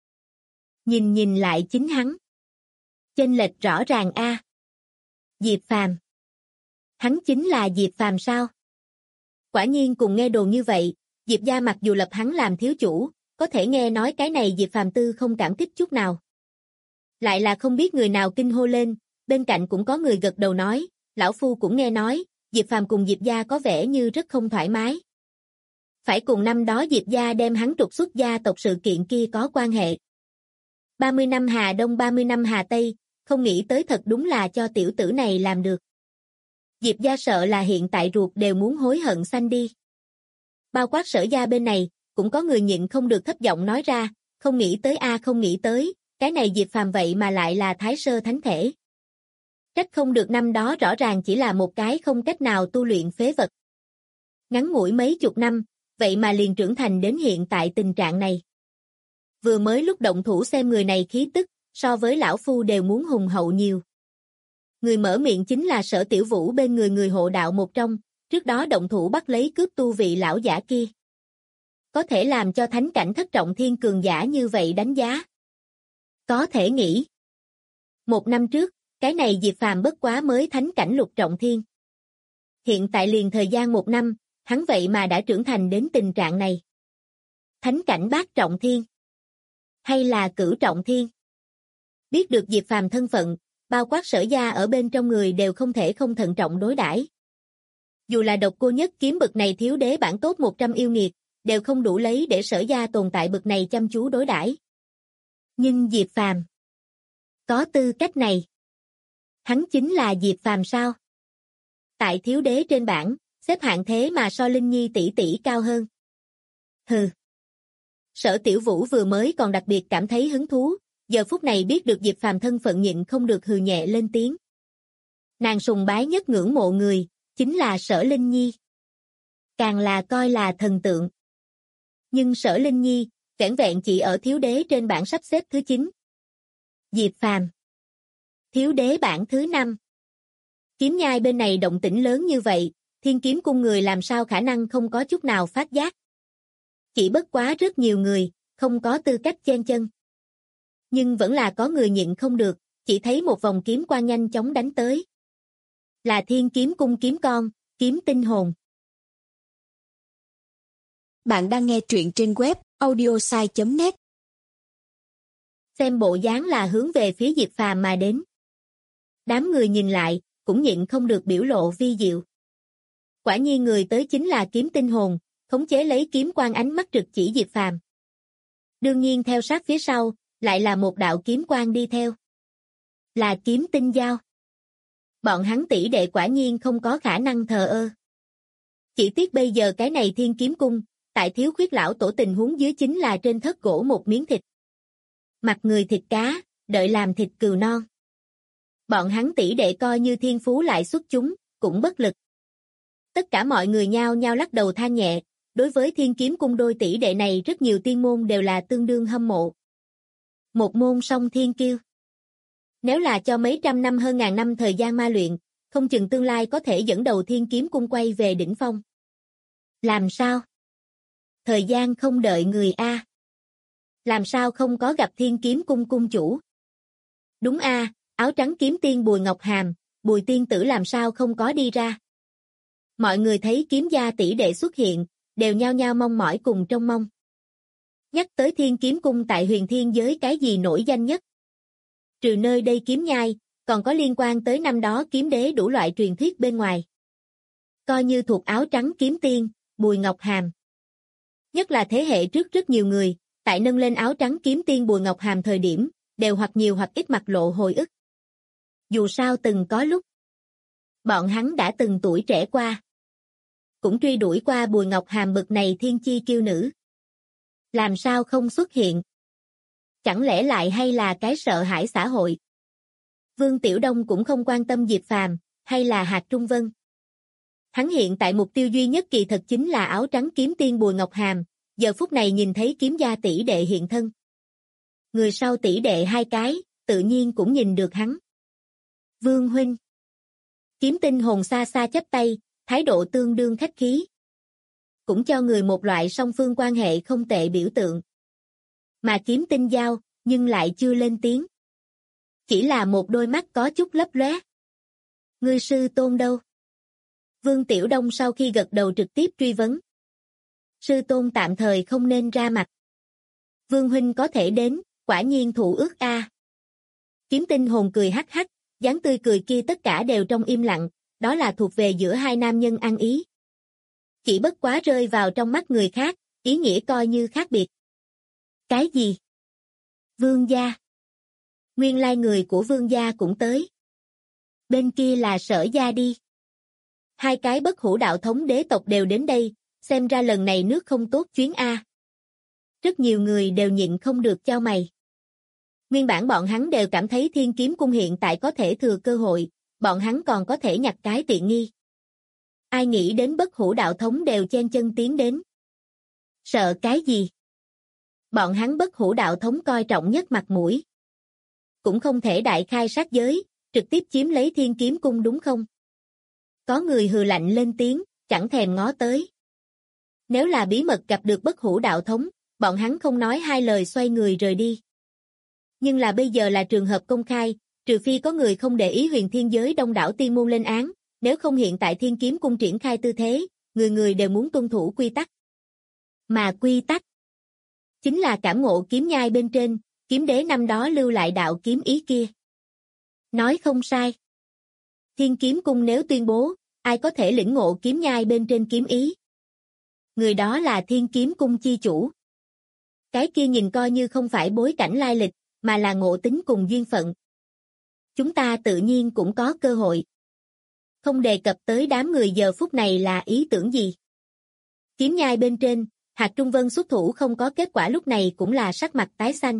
Nhìn lại chính hắn. Chênh lệch rõ ràng a. Diệp Phàm. Hắn chính là Diệp Phàm sao? Quả nhiên cùng nghe đồn như vậy, Diệp gia mặc dù lập hắn làm thiếu chủ, có thể nghe nói cái này Diệp Phàm tư không cảm kích chút nào. Lại là không biết người nào kinh hô lên, bên cạnh cũng có người gật đầu nói, lão phu cũng nghe nói, Diệp Phàm cùng Diệp gia có vẻ như rất không thoải mái. Phải cùng năm đó Diệp gia đem hắn trục xuất gia tộc sự kiện kia có quan hệ. 30 năm Hà Đông 30 năm Hà Tây, không nghĩ tới thật đúng là cho tiểu tử này làm được. Diệp gia sợ là hiện tại ruột đều muốn hối hận xanh đi. Bao quát Sở gia bên này, cũng có người nhịn không được thấp giọng nói ra, không nghĩ tới không nghĩ tới, cái này Diệp Phàm vậy mà lại là Thái sơ thánh thể. Trách không được năm đó rõ ràng chỉ là một cái không cách nào tu luyện phế vật. Ngắn ngủi mấy chục năm, vậy mà liền trưởng thành đến hiện tại tình trạng này. Vừa mới lúc động thủ xem người này khí tức, so với lão phu đều muốn hùng hậu nhiều. Người mở miệng chính là Sở Tiểu Vũ bên người hộ đạo một trong, trước đó động thủ bắt lấy cướp tu vị lão giả kia. Có thể làm cho thánh cảnh thất trọng thiên cường giả như vậy đánh giá. Có thể nghĩ. Một năm trước, cái này Diệp Phàm bất quá mới thánh cảnh lục trọng thiên. Hiện tại liền thời gian một năm, hắn vậy mà đã trưởng thành đến tình trạng này. Thánh cảnh bát trọng thiên. Hay là cửu trọng thiên. Biết được Diệp Phàm thân phận, bao quát Sở gia ở bên trong người đều không thể không thận trọng đối đãi. Dù là Độc Cô Nhất Kiếm bực này thiếu đế bản tốt 100 yêu nghiệt, đều không đủ lấy để Sở gia tồn tại bực này chăm chú đối đãi. Nhưng Diệp Phàm có tư cách này. Hắn chính là Diệp Phàm sao? Tại thiếu đế trên bảng, xếp hạng thế mà so Linh Nhi tỷ tỷ cao hơn. Hừ. Sở Tiểu Vũ vừa mới còn đặc biệt cảm thấy hứng thú, giờ phút này biết được Diệp Phàm thân phận nhịn không được hừ nhẹ lên tiếng. Nàng sùng bái nhất ngưỡng mộ người, chính là Sở Linh Nhi. Càng là coi là thần tượng. Nhưng Sở Linh Nhi, vẻn vẹn chỉ ở thiếu đế trên bảng sắp xếp thứ 9. Diệp Phàm. Thiếu đế bảng thứ 5. Kiếm nhai bên này động tĩnh lớn như vậy, Thiên Kiếm Cung người làm sao khả năng không có chút nào phát giác. Chỉ bất quá rất nhiều người, không có tư cách chen chân. Nhưng vẫn là có người nhịn không được, chỉ thấy một vòng kiếm quang nhanh chóng đánh tới. Là Thiên Kiếm Cung kiếm con, kiếm tinh hồn. Bạn đang nghe truyện trên web audiosai.net. Xem bộ dáng là hướng về phía Diệp Phàm mà đến. Đám người nhìn lại, cũng nhịn không được biểu lộ vi diệu. Quả nhiên người tới chính là kiếm tinh hồn, khống chế lấy kiếm quang ánh mắt trực chỉ Diệp Phàm. Đương nhiên theo sát phía sau, lại là một đạo kiếm quang đi theo. Là kiếm tinh giao. Bọn hắn tỷ đệ quả nhiên không có khả năng thờ ơ. Chỉ tiếc bây giờ cái này Thiên Kiếm Cung, tại thiếu khuyết lão tổ tình huống dưới chính là trên thất gỗ một miếng thịt. Mặt người thịt cá, đợi làm thịt cừu non. Bọn hắn tỷ đệ coi như thiên phú lại xuất chúng, cũng bất lực. Tất cả mọi người nhao nhao lắc đầu than nhẹ, đối với Thiên Kiếm Cung đôi tỷ đệ này rất nhiều tiên môn đều là tương đương hâm mộ. Một môn song thiên kiêu. Nếu là cho mấy trăm năm hơn ngàn năm thời gian ma luyện, không chừng tương lai có thể dẫn đầu Thiên Kiếm Cung quay về đỉnh phong. Làm sao? Thời gian không đợi người a. Làm sao không có gặp Thiên Kiếm Cung cung chủ? Đúng a, áo trắng kiếm tiên Bùi Ngọc Hàm, Bùi tiên tử làm sao không có đi ra? Mọi người thấy kiếm gia tỷ đệ xuất hiện, đều nhao nhao mong mỏi cùng trông mong. Nhắc tới Thiên Kiếm Cung tại huyền thiên giới cái gì nổi danh nhất? Trừ nơi đây kiếm nhai, còn có liên quan tới năm đó kiếm đế đủ loại truyền thuyết bên ngoài. Coi như thuộc áo trắng kiếm tiên, Bùi Ngọc Hàm. Nhất là thế hệ trước rất nhiều người, tại nâng lên áo trắng kiếm tiên Bùi Ngọc Hàm thời điểm, đều hoặc nhiều hoặc ít mặt lộ hồi ức. Dù sao từng có lúc, bọn hắn đã từng tuổi trẻ qua. Cũng truy đuổi qua Bùi Ngọc Hàm bực này thiên chi kiêu nữ. Làm sao không xuất hiện? Chẳng lẽ lại hay là cái sợ hãi xã hội? Vương Tiểu Đông cũng không quan tâm Diệp Phàm, hay là Hạc Trung Vân. Hắn hiện tại mục tiêu duy nhất kỳ thật chính là áo trắng kiếm tiên Bùi Ngọc Hàm, giờ phút này nhìn thấy kiếm gia tỷ đệ hiện thân. Người sau tỷ đệ hai cái, tự nhiên cũng nhìn được hắn. Vương huynh. Kiếm tinh hồn xa xa chắp tay, thái độ tương đương khách khí. Cũng cho người một loại song phương quan hệ không tệ biểu tượng. Mà kiếm tinh giao, nhưng lại chưa lên tiếng. Chỉ là một đôi mắt có chút lấp lóe. Ngươi sư tôn đâu? Vương Tiểu Đông sau khi gật đầu trực tiếp truy vấn. Sư tôn tạm thời không nên ra mặt. Vương huynh có thể đến, quả nhiên thủ ước a. Kiếm tinh hồn cười hắc hắc, dáng tươi cười kia tất cả đều trong im lặng, đó là thuộc về giữa hai nam nhân ăn ý. Chỉ bất quá rơi vào trong mắt người khác, ý nghĩa coi như khác biệt. Cái gì? Vương gia. Nguyên lai người của vương gia cũng tới. Bên kia là Sở gia đi. Hai cái bất hủ đạo thống đế tộc đều đến đây, xem ra lần này nước không tốt chuyến A. Rất nhiều người đều nhịn không được chau mày. Nguyên bản bọn hắn đều cảm thấy Thiên Kiếm Cung hiện tại có thể thừa cơ hội, bọn hắn còn có thể nhặt cái tiện nghi. Ai nghĩ đến bất hủ đạo thống đều chen chân tiến đến. Sợ cái gì? Bọn hắn bất hủ đạo thống coi trọng nhất mặt mũi. Cũng không thể đại khai sát giới, trực tiếp chiếm lấy Thiên Kiếm Cung đúng không? Có người hừ lạnh lên tiếng, chẳng thèm ngó tới. Nếu là bí mật gặp được bất hủ đạo thống, bọn hắn không nói hai lời xoay người rời đi. Nhưng là bây giờ là trường hợp công khai, trừ phi có người không để ý huyền thiên giới đông đảo tiên môn lên án, nếu không hiện tại Thiên Kiếm Cung triển khai tư thế, người người đều muốn tuân thủ quy tắc. Mà quy tắc chính là cảm ngộ kiếm nhai bên trên, kiếm đế năm đó lưu lại đạo kiếm ý kia. Nói không sai. Thiên Kiếm Cung nếu tuyên bố, ai có thể lĩnh ngộ kiếm nhai bên trên kiếm ý? Người đó là Thiên Kiếm Cung chi chủ. Cái kia nhìn coi như không phải bối cảnh lai lịch, mà là ngộ tính cùng duyên phận. Chúng ta tự nhiên cũng có cơ hội. Không đề cập tới đám người giờ phút này là ý tưởng gì. Kiếm nhai bên trên, Hạc Trung Vân xuất thủ không có kết quả lúc này cũng là sắc mặt tái xanh.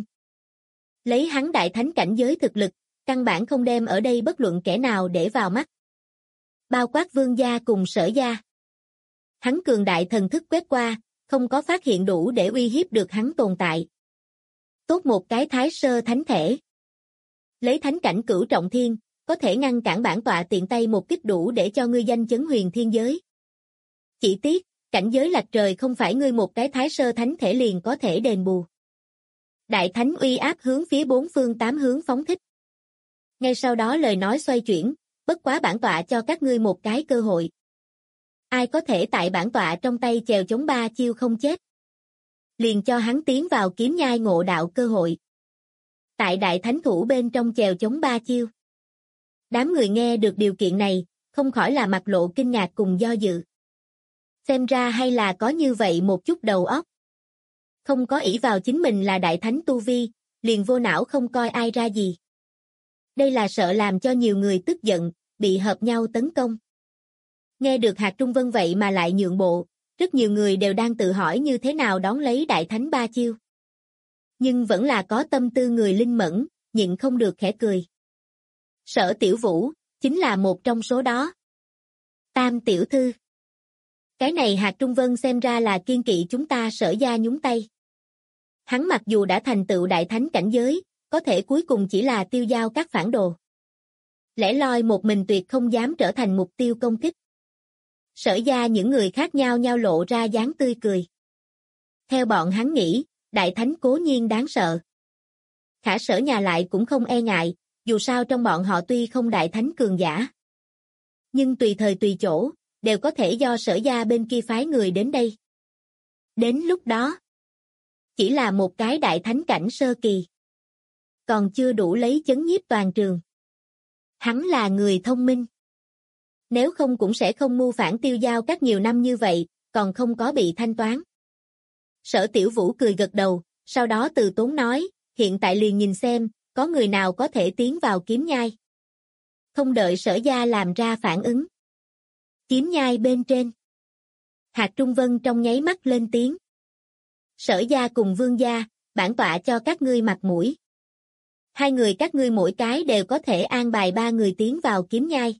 Lấy hắn đại thánh cảnh giới thực lực, căn bản không đem ở đây bất luận kẻ nào để vào mắt. Bao quát vương gia cùng Sở gia. Hắn cường đại thần thức quét qua, không có phát hiện đủ để uy hiếp được hắn tồn tại. Tốt một cái thái sơ thánh thể. Lấy thánh cảnh cửu trọng thiên, có thể ngăn cản bản tọa tiện tay một kích đủ để cho ngươi danh chấn huyền thiên giới. Chỉ tiếc, cảnh giới lệch trời không phải ngươi một cái thái sơ thánh thể liền có thể đền bù. Đại thánh uy áp hướng phía bốn phương tám hướng phóng thích. Ngay sau đó lời nói xoay chuyển, bất quá bản tọa cho các ngươi một cái cơ hội. Ai có thể tại bản tọa trong tay chèo chống ba chiêu không chết? Liền cho hắn tiến vào kiếm nhai ngộ đạo cơ hội. Tại đại thánh thủ bên trong chèo chống ba chiêu. Đám người nghe được điều kiện này, không khỏi là mặt lộ kinh ngạc cùng do dự. Xem ra hay là có như vậy một chút đầu óc. Không có ỷ vào chính mình là đại thánh tu vi, liền vô não không coi ai ra gì. Đây là sợ làm cho nhiều người tức giận, bị hợp nhau tấn công. Nghe được Hạc Trung Vân vậy mà lại nhượng bộ, rất nhiều người đều đang tự hỏi như thế nào đón lấy đại thánh ba chiêu. Nhưng vẫn là có tâm tư người linh mẫn, nhịn không được khẽ cười. Sở Tiểu Vũ, chính là một trong số đó. Tam tiểu thư. Cái này Hạc Trung Vân xem ra là kiên kỵ chúng ta Sở gia nhúng tay. Hắn mặc dù đã thành tựu đại thánh cảnh giới, có thể cuối cùng chỉ là tiêu giao các phản đồ. Lẻ loi một mình tuyệt không dám trở thành mục tiêu công kích. Sở gia những người khác nhau nhau lộ ra dáng tươi cười. Theo bọn hắn nghĩ, đại thánh cố nhiên đáng sợ. Khả Sở nhà lại cũng không e ngại, dù sao trong bọn họ tuy không đại thánh cường giả. Nhưng tùy thời tùy chỗ, đều có thể do Sở gia bên kia phái người đến đây. Đến lúc đó, chỉ là một cái đại thánh cảnh sơ kỳ. Còn chưa đủ lấy chấn nhiếp toàn trường. Hắn là người thông minh. Nếu không cũng sẽ không mưu phản tiêu giao các nhiều năm như vậy, còn không có bị thanh toán. Sở Tiểu Vũ cười gật đầu, sau đó từ tốn nói, hiện tại liền nhìn xem, có người nào có thể tiến vào kiếm nhai. Không đợi Sở gia làm ra phản ứng. Kiếm nhai bên trên. Hạc Trung Vân trong nháy mắt lên tiếng. Sở gia cùng Vương gia, bản tọa cho các ngươi mặt mũi. Hai người các ngươi mỗi cái đều có thể an bài 3 người tiến vào kiếm nhai.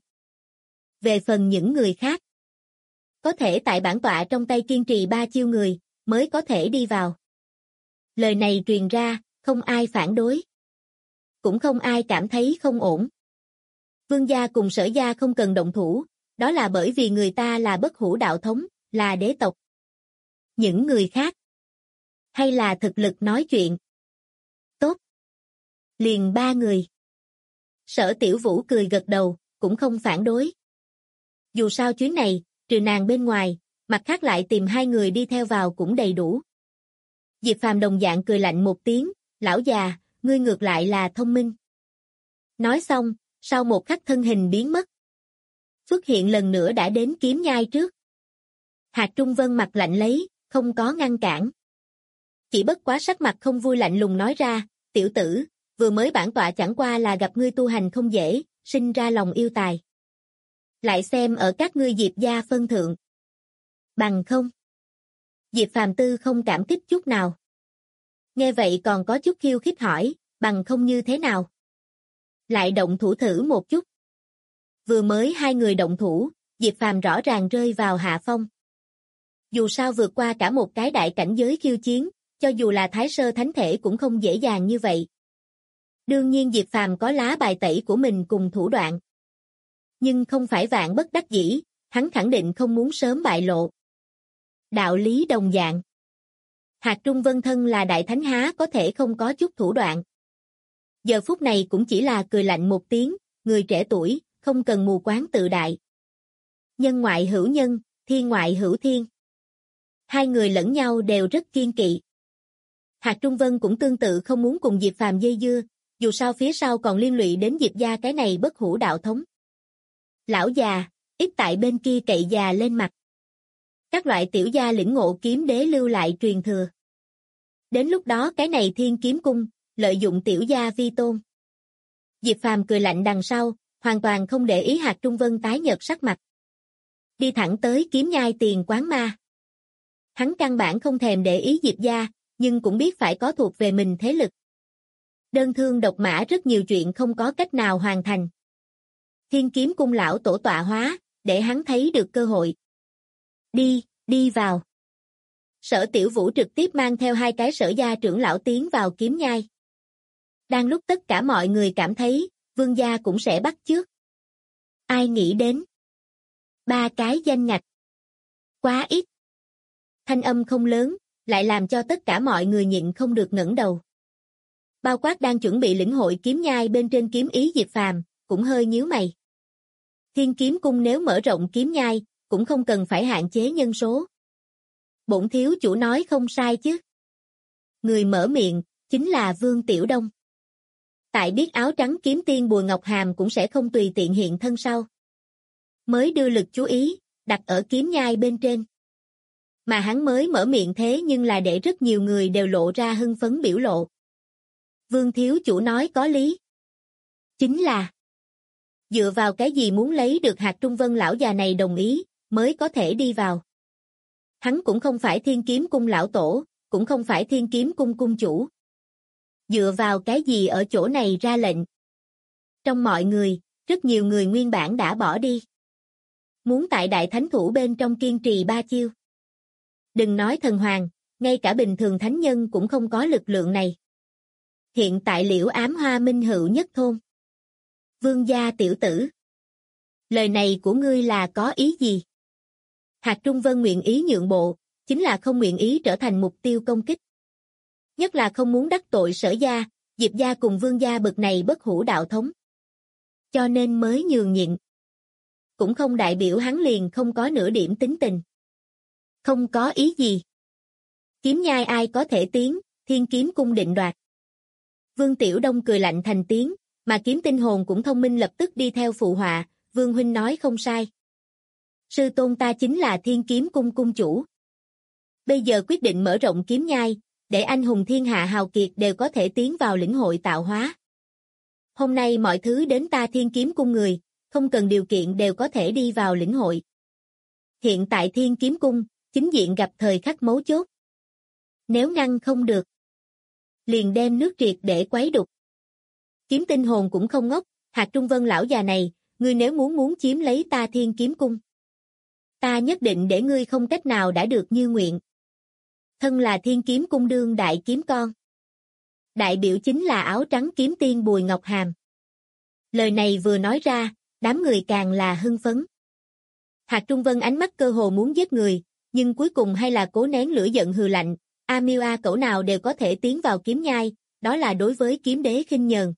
Về phần những người khác, có thể tại bản tọa trong tay kiên trì 3 chiêu người, mới có thể đi vào. Lời này truyền ra, không ai phản đối. Cũng không ai cảm thấy không ổn. Vương gia cùng Sở gia không cần động thủ, đó là bởi vì người ta là bất hủ đạo thống, là đế tộc. Những người khác, hay là thực lực nói chuyện. Tốt. Liền 3 người. Sở Tiểu Vũ cười gật đầu, cũng không phản đối. Dù sao chuyến này, trừ nàng bên ngoài, mặt khác lại tìm 2 người đi theo vào cũng đầy đủ. Diệp Phàm đồng dạng cười lạnh một tiếng, lão già, ngươi ngược lại là thông minh. Nói xong, sau một khắc thân hình biến mất. Xuất hiện lần nữa đã đến kiếm nhai trước. Hạc Trung Vân mặt lạnh lấy, không có ngăn cản. Chỉ bất quá sắc mặt không vui lạnh lùng nói ra, tiểu tử, vừa mới bản tọa chẳng qua là gặp ngươi tu hành không dễ, sinh ra lòng yêu tài. Lại xem ở các ngươi Diệp gia phân thượng. Bằng không. Diệp Phàm Tư không cảm kích chút nào. Nghe vậy còn có chút khiêu khích hỏi, bằng không như thế nào? Lại động thủ thử một chút. Vừa mới 2 người động thủ, Diệp Phàm rõ ràng rơi vào hạ phong. Dù sao vượt qua cả một cái đại cảnh giới khiêu chiến, cho dù là Thái Sơ Thánh Thể cũng không dễ dàng như vậy. Đương nhiên Diệp Phàm có lá bài tẩy của mình cùng thủ đoạn. Nhưng không phải vạn bất đắc dĩ, hắn khẳng định không muốn sớm bại lộ. Đạo lý đồng dạng. Hạc Trung Vân thân là đại thánh há có thể không có chút thủ đoạn. Giờ phút này cũng chỉ là cười lạnh một tiếng, người trẻ tuổi, không cần mù quáng tự đại. Nhân ngoại hữu nhân, thiên ngoại hữu thiên. 2 người lẫn nhau đều rất kiên kỵ. Hạc Trung Vân cũng tương tự không muốn cùng Diệp Phàm dây dưa, dù sao phía sau còn liên lụy đến Diệp gia cái này bất hủ đạo thống. Lão già, ít tại bên kia cậy già lên mặt. Các loại tiểu gia lĩnh ngộ kiếm đế lưu lại truyền thừa. Đến lúc đó cái này Thiên Kiếm Cung, lợi dụng tiểu gia vi tôn. Diệp Phàm cười lạnh đằng sau, hoàn toàn không để ý Hạc Trung Vân tái nhợt sắc mặt. Đi thẳng tới kiếm nhai tiền quán ma. Hắn căn bản không thèm để ý Diệp gia, nhưng cũng biết phải có thuộc về mình thế lực. Đơn thương độc mã rất nhiều chuyện không có cách nào hoàn thành. Thiên Kiếm Cung lão tổ tọa hóa, để hắn thấy được cơ hội. Đi vào. Sở Tiểu Vũ trực tiếp mang theo 2 cái Sở gia trưởng lão tiến vào kiếm nhai. Đang lúc tất cả mọi người cảm thấy, Vương gia cũng sẽ bắt chước. Ai nghĩ đến? 3 cái danh ngạch. Quá ít. Thanh âm không lớn, lại làm cho tất cả mọi người nhịn không được ngẩng đầu. Bao quát đang chuẩn bị lĩnh hội kiếm nhai bên trên kiếm ý Diệp Phàm, cũng hơi nhíu mày. Thiên Kiếm Cung nếu mở rộng kiếm nhai, cũng không cần phải hạn chế nhân số. Bổn thiếu chủ nói không sai chứ. Người mở miệng, chính là Vương Tiểu Đông. Tại biết áo trắng kiếm tiên Bùi Ngọc Hàm cũng sẽ không tùy tiện hiện thân sau. Mới đưa lực chú ý, đặt ở kiếm nhai bên trên. Mà hắn mới mở miệng thế nhưng là để rất nhiều người đều lộ ra hưng phấn biểu lộ. Vương thiếu chủ nói có lý. Chính là dựa vào cái gì muốn lấy được Hạc Trung Vân lão già này đồng ý, mới có thể đi vào. Hắn cũng không phải Thiên Kiếm Cung lão tổ, cũng không phải Thiên Kiếm Cung cung chủ. Dựa vào cái gì ở chỗ này ra lệnh? Trong mọi người, rất nhiều người nguyên bản đã bỏ đi. Muốn tại đại thánh thủ bên trong kiên trì 3 chiêu. Đừng nói thần hoàng, ngay cả bình thường thánh nhân cũng không có lực lượng này. Hiện tại Liễu Ám Hoa minh hữu nhất thôn. Vương gia tiểu tử. Lời này của ngươi là có ý gì? Hạc Trung Vân nguyện ý nhượng bộ, chính là không nguyện ý trở thành mục tiêu công kích. Nhất là không muốn đắc tội Sở gia, Diệp gia cùng Vương gia bực này bất hủ đạo thống. Cho nên mới nhường nhịn. Cũng không đại biểu hắn liền không có nửa điểm tính tình. Không có ý gì. Kiếm nhai ai có thể tiến, Thiên Kiếm Cung định đoạt. Vương Tiểu Đông cười lạnh thành tiếng, mà Kiếm Tinh Hồn cũng thông minh lập tức đi theo phụ họa, Vương huynh nói không sai. Sư tôn ta chính là Thiên Kiếm Cung cung chủ. Bây giờ quyết định mở rộng kiếm nhai, để anh hùng thiên hạ hào kiệt đều có thể tiến vào lĩnh hội tạo hóa. Hôm nay mọi thứ đến ta Thiên Kiếm Cung người, không cần điều kiện đều có thể đi vào lĩnh hội. Hiện tại Thiên Kiếm Cung, chính diện gặp thời khắc mấu chốt. Nếu ngăn không được, liền đem nước triệt để quấy đục. Kiếm Tinh Hồn cũng không ngốc, Hạc Trung Vân lão già này, ngươi nếu muốn chiếm lấy ta Thiên Kiếm Cung, ta nhất định để ngươi không cách nào đã được như nguyện. Thân là Thiên Kiếm Cung đương đại kiếm con. Đại biểu chính là áo trắng kiếm tiên Bùi Ngọc Hàm. Lời này vừa nói ra, đám người càng là hưng phấn. Hạc Trung Vân ánh mắt cơ hồ muốn giết người, nhưng cuối cùng hay là cố nén lửa giận hừ lạnh, A Miêu A cẩu nào đều có thể tiến vào kiếm nhai, đó là đối với kiếm đế khinh nhờn.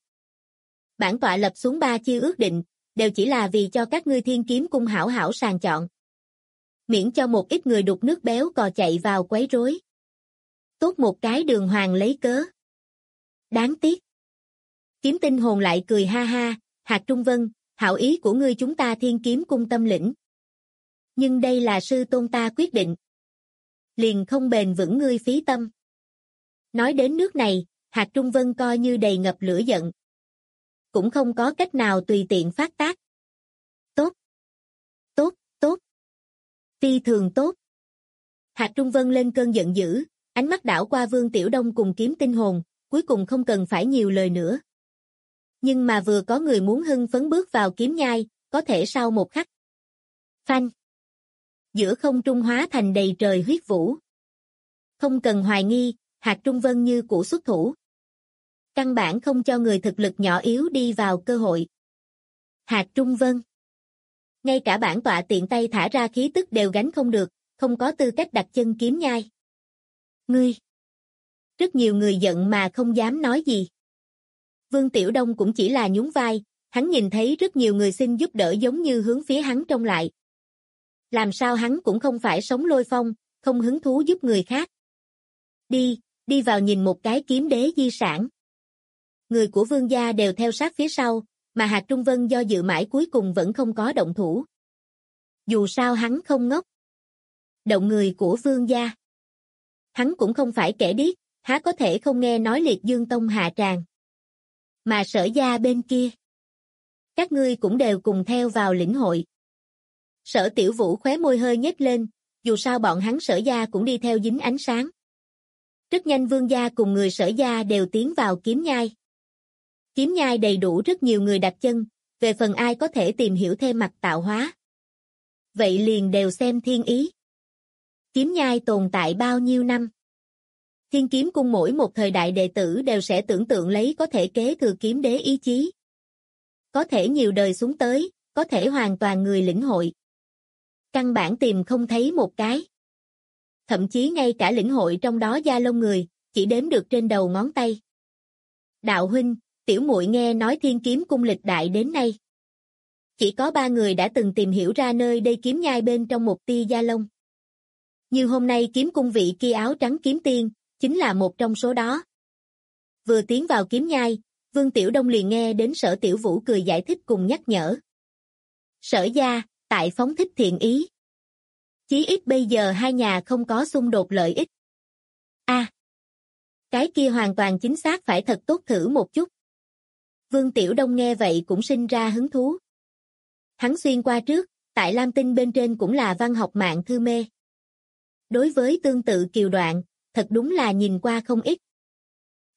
Bản tọa lập xuống 3 chiêu ước định, đều chỉ là vì cho các ngươi Thiên Kiếm Cung hảo hảo sàng chọn. Miễn cho một ít người đục nước béo cò chạy vào quấy rối. Tốt một cái Đường Hoàng lấy cớ. Đáng tiếc. Kiếm Tinh Hồn lại cười ha ha, Hạc Trung Vân, hảo ý của ngươi chúng ta Thiên Kiếm Cung tâm lĩnh. Nhưng đây là sư tôn ta quyết định. Liền không bền vững ngươi phí tâm. Nói đến nước này, Hạc Trung Vân coi như đầy ngập lửa giận. Cũng không có cách nào tùy tiện phát tác. Tốt. Tốt, tốt. Phi thường tốt. Hạc Trung Vân lên cơn giận dữ, ánh mắt đảo qua Vương Tiểu Đông cùng Kiếm Tinh Hồn, cuối cùng không cần phải nhiều lời nữa. Nhưng mà vừa có người muốn hưng phấn bước vào kiếm nhai, có thể sau một khắc. Phanh. Giữa không trung hóa thành đầy trời huyết vũ. Không cần hoài nghi, Hạc Trung Vân như cũ xuất thủ. Căn bản không cho người thực lực nhỏ yếu đi vào cơ hội. Hạc Trung Vân. Ngay cả bản tọa tiện tay thả ra khí tức đều gánh không được, không có tư cách đặt chân kiếm nhai. Ngươi. Rất nhiều người giận mà không dám nói gì. Vương Tiểu Đông cũng chỉ là nhún vai, hắn nhìn thấy rất nhiều người xin giúp đỡ giống như hướng phía hắn trông lại. Làm sao hắn cũng không phải sống lôi phong, không hứng thú giúp người khác. Đi vào nhìn một cái kiếm đế di sản. Người của Vương gia đều theo sát phía sau, mà Hạc Trung Vân do dự mãi cuối cùng vẫn không có động thủ. Dù sao hắn không ngốc. Động người của Vương gia. Hắn cũng không phải kẻ điếc, há có thể không nghe nói Liệt Dương Tông hạ tràng. Mà Sở gia bên kia. Các ngươi cũng đều cùng theo vào lĩnh hội. Sở Tiểu Vũ khóe môi hơi nhếch lên, dù sao bọn hắn Sở gia cũng đi theo dính ánh sáng. Rất nhanh Vương gia cùng người Sở gia đều tiến vào kiếm nhai. Kiếm nhai đầy đủ rất nhiều người đặt chân, về phần ai có thể tìm hiểu thêm mặt tạo hóa. Vậy liền đều xem thiên ý. Kiếm nhai tồn tại bao nhiêu năm? Thiên Kiếm Cung mỗi một thời đại đệ tử đều sẽ tưởng tượng lấy có thể kế thừa kiếm đế ý chí. Có thể nhiều đời xuống tới, có thể hoàn toàn người lĩnh hội. Căn bản tìm không thấy một cái. Thậm chí ngay cả lĩnh hội trong đó da lông người, chỉ đếm được trên đầu ngón tay. Đạo huynh, tiểu muội nghe nói Thiên Kiếm Cung lịch đại đến nay. Chỉ có 3 người đã từng tìm hiểu ra nơi đây kiếm nhai bên trong một tia da lông. Như hôm nay kiếm cung vị kia áo trắng kiếm tiên, chính là một trong số đó. Vừa tiến vào kiếm nhai, Vương Tiểu Đông liền nghe đến Sở Tiểu Vũ cười giải thích cùng nhắc nhở. Sở gia, tại phóng thích thiện ý. Chí ít bây giờ hai nhà không có xung đột lợi ích. Cái kia hoàn toàn chính xác phải thật tốt thử một chút. Vương Tiểu Đông nghe vậy cũng sinh ra hứng thú. Hắn xuyên qua trước, tại Lam Tinh bên trên cũng là văn học mạng thư mê. Đối với tương tự kiều đoạn, thật đúng là nhìn qua không ít.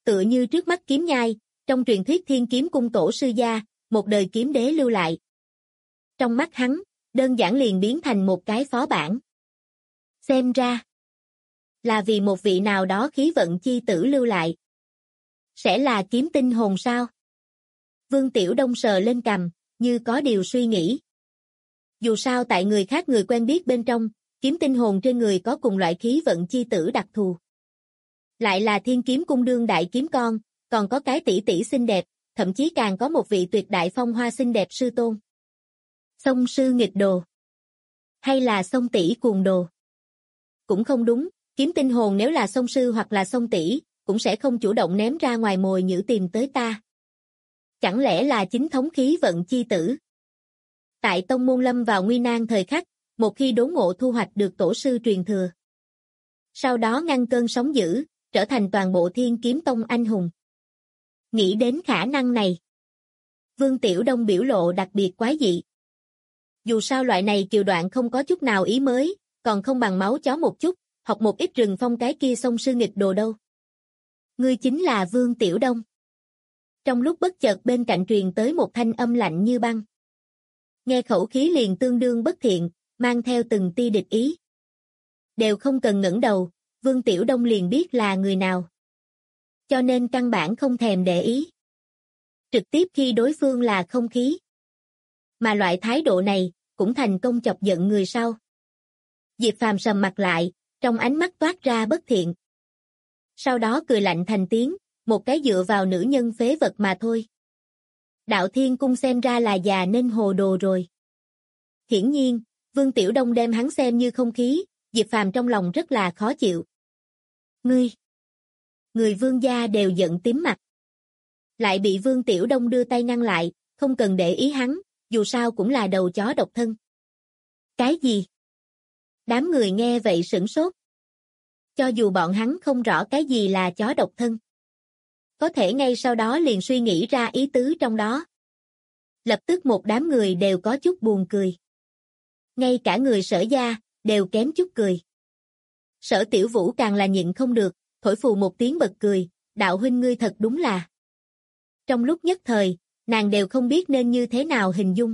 Tựa như trước mắt kiếm nhai, trong truyền thuyết Thiên Kiếm Cung tổ sư gia, một đời kiếm đế lưu lại. Trong mắt hắn, đơn giản liền biến thành một cái phó bản. Xem ra, là vì một vị nào đó khí vận chi tử lưu lại. Sẽ là kiếm tinh hồn sao? Vương Tiểu Đông sờ lên cằm, như có điều suy nghĩ. Dù sao tại người khác người quen biết bên trong, kiếm tinh hồn trên người có cùng loại khí vận chi tử đặc thù. Lại là Thiên Kiếm Cung đương đại kiếm con, còn có cái tỷ tỷ xinh đẹp, thậm chí càng có một vị tuyệt đại phong hoa xinh đẹp sư tôn. Song sư nghịch đồ. Hay là song tỷ cuồng đồ? Cũng không đúng, kiếm tinh hồn nếu là song sư hoặc là song tỷ, cũng sẽ không chủ động ném ra ngoài mồi nhử tìm tới ta. Chẳng lẽ là chính thống khí vận chi tử? Tại tông môn lâm vào nguy nan thời khắc, một khi đốn ngộ thu hoạch được tổ sư truyền thừa. Sau đó ngăn cơn sóng dữ, trở thành toàn bộ Thiên Kiếm Tông anh hùng. Nghĩ đến khả năng này, Vương Tiểu Đông biểu lộ đặc biệt quái dị. Dù sao loại này kiều đoạn không có chút nào ý mới, còn không bằng máu chó một chút, học một ít rừng phong cái kia song sư nghịch đồ đâu. Ngươi chính là Vương Tiểu Đông. Trong lúc bất chợt bên cạnh truyền tới một thanh âm lạnh như băng. Nghe khẩu khí liền tương đương bất thiện, mang theo từng tia địch ý. Đều không cần ngẩng đầu, Vương Tiểu Đông liền biết là người nào. Cho nên căn bản không thèm để ý. Trực tiếp khi đối phương là không khí. Mà loại thái độ này, cũng thành công chọc giận người sau. Diệp Phàm sầm mặt lại, trong ánh mắt toát ra bất thiện. Sau đó cười lạnh thành tiếng, một cái dựa vào nữ nhân phế vật mà thôi. Đạo Thiên Cung xem ra là già nên hồ đồ rồi. Hiển nhiên, Vương Tiểu Đông đem hắn xem như không khí, Diệp Phàm trong lòng rất là khó chịu. Người Vương gia đều giận tím mặt. Lại bị Vương Tiểu Đông đưa tay ngăn lại, không cần để ý hắn, dù sao cũng là đầu chó độc thân. Cái gì? Đám người nghe vậy sửng sốt. Cho dù bọn hắn không rõ cái gì là chó độc thân. Có thể ngay sau đó liền suy nghĩ ra ý tứ trong đó. Lập tức một đám người đều có chút buồn cười. Ngay cả người Sở gia, đều kém chút cười. Sở Tiểu Vũ càng là nhịn không được, thổi phù một tiếng bật cười, đạo huynh ngươi thật đúng là. Trong lúc nhất thời, nàng đều không biết nên như thế nào hình dung.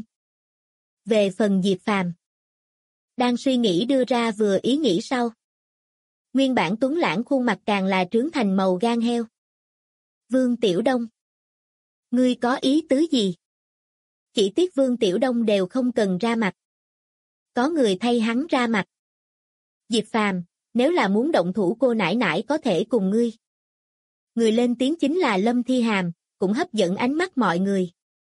Về phần Diệp Phàm, đang suy nghĩ đưa ra vừa ý nghĩ sau. Nguyên bản tuấn lãng khuôn mặt càng là trướng thành màu gan heo. Vương Tiểu Đông, ngươi có ý tứ gì? Chỉ tiếc Vương Tiểu Đông đều không cần ra mặt. Có người thay hắn ra mặt. Diệp Phàm, nếu là muốn động thủ cô nãi nãi có thể cùng ngươi. Người lên tiếng chính là Lâm Thi Hàm, cũng hấp dẫn ánh mắt mọi người.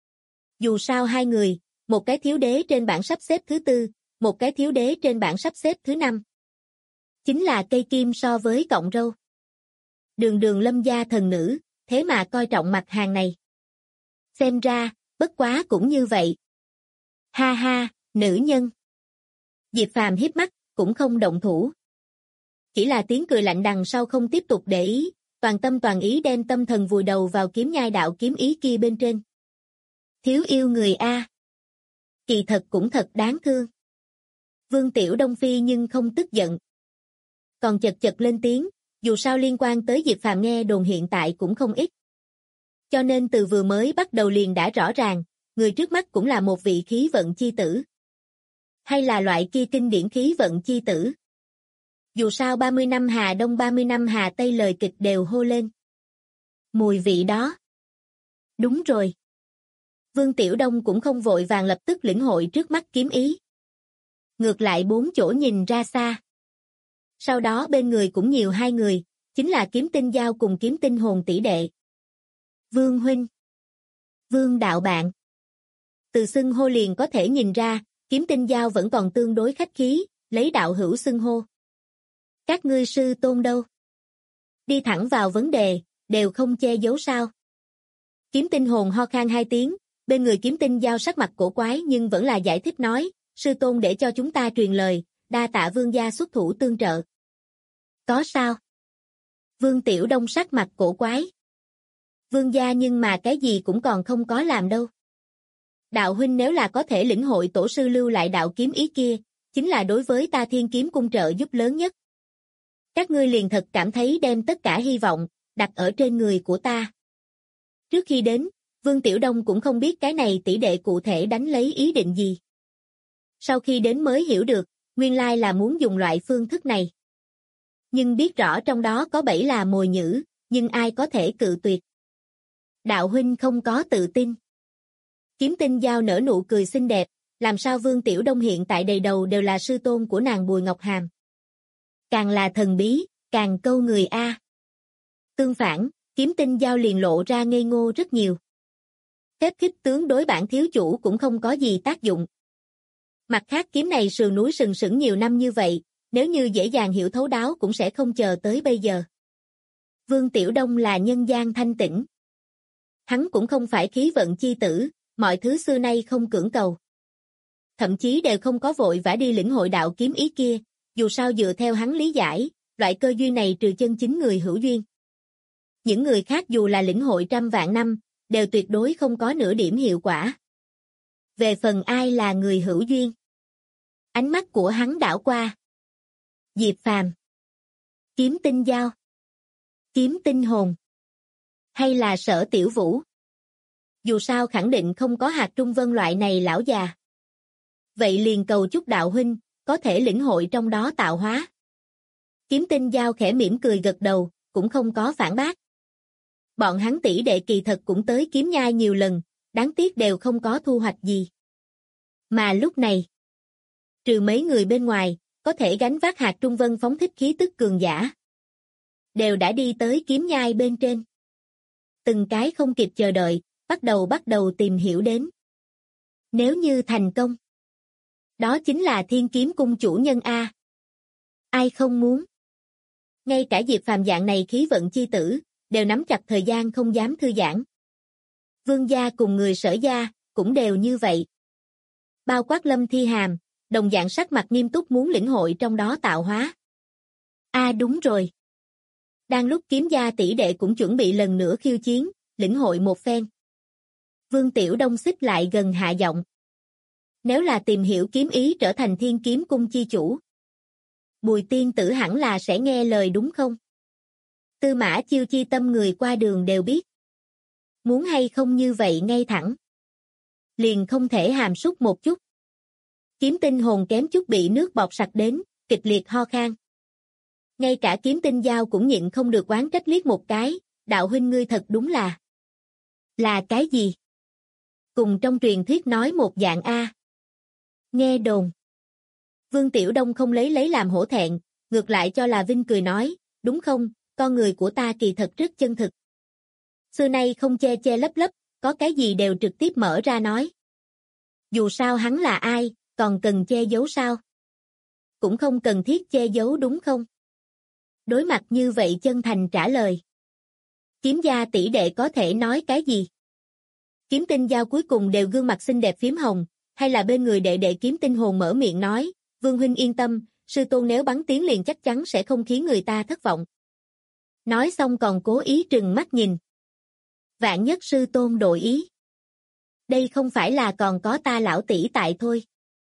Dù sao hai người, một cái thiếu đế trên bảng sắp xếp thứ 4, một cái thiếu đế trên bảng sắp xếp thứ 5. Chính là cây kim so với cọng râu. Đường đường Lâm gia thần nữ, thế mà coi trọng mặt hàng này. Xem ra, bất quá cũng như vậy. Ha ha, nữ nhân. Diệp Phàm hiếp mắt, cũng không động thủ. Chỉ là tiếng cười lạnh đằng sau không tiếp tục để ý, toàn tâm toàn ý đem tâm thần vùi đầu vào kiếm nhai đạo kiếm ý kia bên trên. Thiếu yêu người A. Kỳ thật cũng thật đáng thương. Vương Tiểu Đông Phi nhưng không tức giận. Còn chật chật lên tiếng, dù sao liên quan tới Diệp Phàm nghe đồn hiện tại cũng không ít. Cho nên từ vừa mới bắt đầu liền đã rõ ràng, người trước mắt cũng là một vị khí vận chi tử. Hay là loại kia kinh điển khí vận chi tử. Dù sao 30 năm Hà Đông 30 năm Hà Tây lời kịch đều hô lên. Mùi vị đó. Đúng rồi. Vương Tiểu Đông cũng không vội vàng lập tức lĩnh hội trước mắt kiếm ý. Ngược lại bốn chỗ nhìn ra xa. Sau đó bên người cũng nhiều hai người, chính là kiếm tinh giao cùng kiếm tinh hồn tỷ đệ. Vương huynh. Vương đạo bạn. Từ xưng hô liền có thể nhìn ra, kiếm tinh giao vẫn còn tương đối khách khí, lấy đạo hữu xưng hô. Các ngươi sư tôn đâu? Đi thẳng vào vấn đề, đều không che giấu sao. Kiếm tinh hồn ho khan hai tiếng, bên người kiếm tinh giao sắc mặt cổ quái nhưng vẫn là giải thích nói, sư tôn để cho chúng ta truyền lời, đa tạ vương gia xuất thủ tương trợ. Có sao? Vương Tiểu Đông sắc mặt cổ quái. Vương gia nhưng mà cái gì cũng còn không có làm đâu. Đạo huynh nếu là có thể lĩnh hội tổ sư lưu lại đạo kiếm ý kia, chính là đối với ta Thiên Kiếm Cung trợ giúp lớn nhất. Các ngươi liền thật cảm thấy đem tất cả hy vọng, đặt ở trên người của ta. Trước khi đến, Vương Tiểu Đông cũng không biết cái này tỷ đệ cụ thể đánh lấy ý định gì. Sau khi đến mới hiểu được, nguyên lai là muốn dùng loại phương thức này. Nhưng biết rõ trong đó có bẫy là mồi nhử, nhưng ai có thể cự tuyệt. Đạo huynh không có tự tin. Kiếm Tinh Dao nở nụ cười xinh đẹp, làm sao Vương Tiểu Đông hiện tại đầy đầu đều là sư tôn của nàng Bùi Ngọc Hàm. Càng là thần bí, càng câu người a. Tương phản, Kiếm Tinh Dao liền lộ ra ngây ngô rất nhiều. Phép khích tướng đối bản thiếu chủ cũng không có gì tác dụng. Mặt khác kiếm này sườn núi sừng sững nhiều năm như vậy, nếu như dễ dàng hiểu thấu đáo cũng sẽ không chờ tới bây giờ. Vương Tiểu Đông là nhân gian thanh tĩnh. Hắn cũng không phải khí vận chi tử, mọi thứ xưa nay không cưỡng cầu. Thậm chí đều không có vội vã đi lĩnh hội đạo kiếm ý kia, dù sao dựa theo hắn lý giải, loại cơ duyên này trừ chân chính người hữu duyên. Những người khác dù là lĩnh hội trăm vạn năm, đều tuyệt đối không có nửa điểm hiệu quả. Về phần ai là người hữu duyên? Ánh mắt của hắn đảo qua. Diệp Phàm, Kiếm Tinh Dao, Kiếm Tinh Hồn, hay là Sở Tiểu Vũ? Dù sao khẳng định không có Hạc Trung Vân loại này lão già. Vậy liền cầu chúc đạo huynh, có thể lĩnh hội trong đó tạo hóa. Kiếm Tinh Dao khẽ mỉm cười gật đầu, cũng không có phản bác. Bọn hắn tỷ đệ kỳ thật cũng tới kiếm nhai nhiều lần, đáng tiếc đều không có thu hoạch gì. Mà lúc này, trừ mấy người bên ngoài, có thể gánh vác Hạc Trung Vân phóng thích khí tức cường giả, đều đã đi tới kiếm nhai bên trên. Từng cái không kịp chờ đợi, bắt đầu tìm hiểu đến. Nếu như thành công, đó chính là Thiên Kiếm Cung chủ nhân A. Ai không muốn? Ngay cả Diệp Phàm dạng này khí vận chi tử, đều nắm chặt thời gian không dám thư giãn. Vương gia cùng người Sở gia, cũng đều như vậy. Bao quát Lâm Thi Hàm, đồng dạng sắc mặt nghiêm túc muốn lĩnh hội trong đó tạo hóa. Đúng rồi. Đang lúc kiếm gia tỷ đệ cũng chuẩn bị lần nữa khiêu chiến, lĩnh hội một phen. Vương Tiểu Đông xích lại gần hạ giọng. Nếu là tìm hiểu kiếm ý trở thành Thiên Kiếm Cung chi chủ, Bùi tiên tử hẳn là sẽ nghe lời đúng không? Tư Mã Chiêu chi tâm người qua đường đều biết. Muốn hay không như vậy ngay thẳng. Liền không thể hàm súc một chút. Kiếm Tinh Hồn kém chút bị nước bọt sặc đến, kịch liệt ho khan. Ngay cả Kiếm Tinh Dao cũng nhịn không được oán trách liếc một cái, đạo huynh ngươi thật đúng là. Là cái gì? Cùng trong truyền thuyết nói một dạng A. Nghe đồn. Vương Tiểu Đông không lấy làm hổ thẹn, ngược lại cho là vinh cười nói, đúng không, con người của ta kỳ thật rất chân thực. Xưa nay không che che lấp lấp, có cái gì đều trực tiếp mở ra nói. Dù sao hắn là ai, còn cần che giấu sao? Cũng không cần thiết che giấu đúng không? Đối mặt như vậy chân thành trả lời. Kiếm gia tỷ đệ có thể nói cái gì? Kiếm Tinh Dao cuối cùng đều gương mặt xinh đẹp phím hồng, hay là bên người đệ đệ Kiếm Tinh Hồn mở miệng nói, Vương huynh yên tâm, sư tôn nếu bắn tiếng liền chắc chắn sẽ không khiến người ta thất vọng. Nói xong còn cố ý trừng mắt nhìn. Vạn nhất sư tôn đổi ý. Đây không phải là còn có ta lão tỷ tại thôi.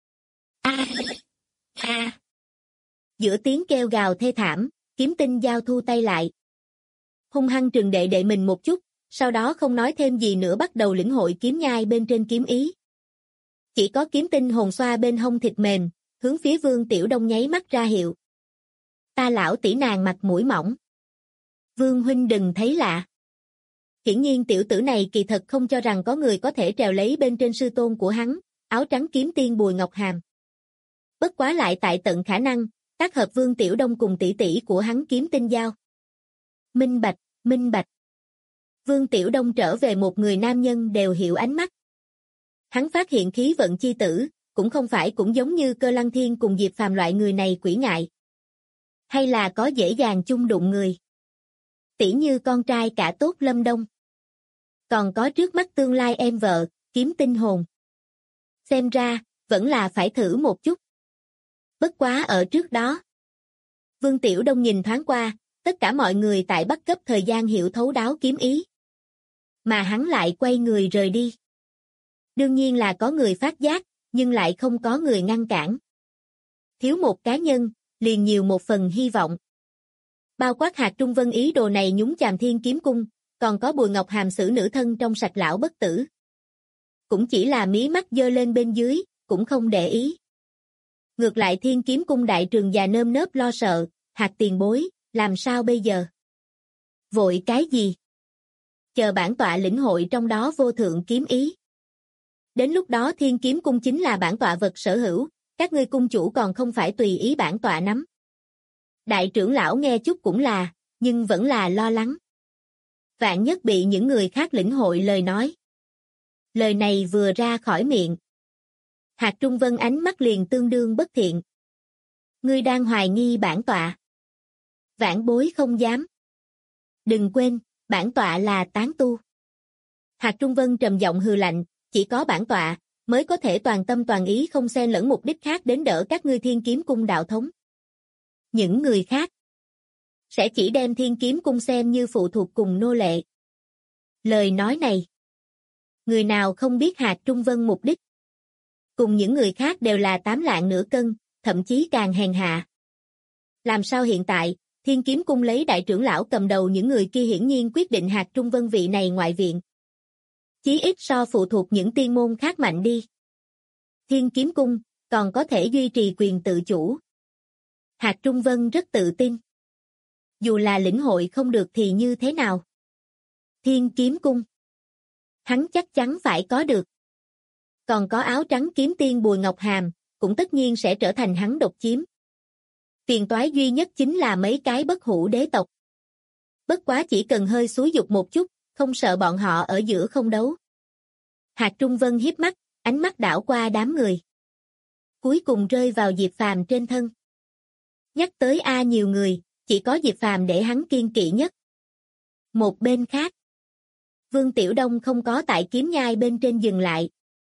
Giữa tiếng kêu gào thê thảm, Kiếm Tinh Dao thu tay lại. Hung hăng trừng đệ đệ mình một chút, sau đó không nói thêm gì nữa bắt đầu lĩnh hội kiếm nhai bên trên kiếm ý. Chỉ có Kiếm Tinh Hồn xoa bên hông thịt mềm, hướng phía Vương Tiểu Đông nháy mắt ra hiệu. Ta lão tỷ nàng mặt mũi mỏng. Vương huynh đừng thấy lạ. Hiển nhiên tiểu tử này kỳ thật không cho rằng có người có thể trèo lấy bên trên sư tôn của hắn, áo trắng kiếm tiên Bùi Ngọc Hàm. Bất quá lại tại tận khả năng, tác hợp Vương Tiểu Đông cùng tỷ tỷ của hắn Kiếm Tinh Dao. Minh bạch, minh bạch. Vương Tiểu Đông trở về một người nam nhân đều hiểu ánh mắt. Hắn phát hiện khí vận chi tử, cũng không phải cũng giống như Cơ Lăng Thiên cùng Diệp Phàm loại người này quỷ ngại. Hay là có dễ dàng chung đụng người. Tỉ như con trai cả tốt Lâm Đông. Còn có trước mắt tương lai em vợ, Kiếm Tinh Hồn. Xem ra, vẫn là phải thử một chút. Bất quá ở trước đó. Vương Tiểu Đông nhìn thoáng qua, tất cả mọi người tại bắt cấp thời gian hiểu thấu đáo kiếm ý. Mà hắn lại quay người rời đi. Đương nhiên là có người phát giác, nhưng lại không có người ngăn cản. Thiếu một cá nhân, liền nhiều một phần hy vọng. Bao quát Hạt Trung Vân ý đồ này nhúng chàm Thiên Kiếm Cung, còn có Bùi Ngọc Hàm xử nữ thân trong sạch lão bất tử. Cũng chỉ là mí mắt giơ lên bên dưới, cũng không để ý. Ngược lại Thiên Kiếm Cung đại trường già nơm nớp lo sợ, Hạt tiền bối, làm sao bây giờ? Vội cái gì? Chờ bản tọa lĩnh hội trong đó vô thượng kiếm ý. Đến lúc đó Thiên Kiếm Cung chính là bản tọa vật sở hữu, các ngươi cung chủ còn không phải tùy ý bản tọa nắm. Đại trưởng lão nghe chút cũng là, nhưng vẫn là lo lắng. Vạn nhất bị những người khác lĩnh hội lời nói. Lời này vừa ra khỏi miệng. Hạt Trung Vân ánh mắt liền tương đương bất thiện. Ngươi đang hoài nghi bản tọa. Vãn bối không dám. Đừng quên, bản tọa là tán tu. Hạt Trung Vân trầm giọng hừ lạnh, chỉ có bản tọa mới có thể toàn tâm toàn ý không xen lẫn mục đích khác đến đỡ các ngươi Thiên Kiếm Cung đạo thống. Những người khác sẽ chỉ đem Thiên Kiếm Cung xem như phụ thuộc cùng nô lệ. Lời nói này, người nào không biết Hạt Trung Vân mục đích? Cùng những người khác đều là 8 lạng nửa cân, thậm chí càng hèn hạ. Làm sao hiện tại, Thiên Kiếm Cung lấy đại trưởng lão cầm đầu những người kia hiển nhiên quyết định Hạt Trung Vân vị này ngoại viện. Chí ít so phụ thuộc những tiên môn khác mạnh đi. Thiên Kiếm Cung còn có thể duy trì quyền tự chủ. Hạt Trung Vân rất tự tin. Dù là lĩnh hội không được thì như thế nào? Thiên Kiếm Cung. Hắn chắc chắn phải có được. Còn có áo trắng kiếm tiên Bùi Ngọc Hàm, cũng tất nhiên sẽ trở thành hắn độc chiếm. Phiền toái duy nhất chính là mấy cái bất hủ đế tộc. Bất quá chỉ cần hơi xúi dục một chút, không sợ bọn họ ở giữa không đấu. Hạt Trung Vân hiếp mắt, ánh mắt đảo qua đám người. Cuối cùng rơi vào Diệp Phàm trên thân. Nhắc tới nhiều người, chỉ có Diệp Phàm để hắn kiên kỵ nhất. Một bên khác, Vương Tiểu Đông không có tại kiếm nhai bên trên dừng lại.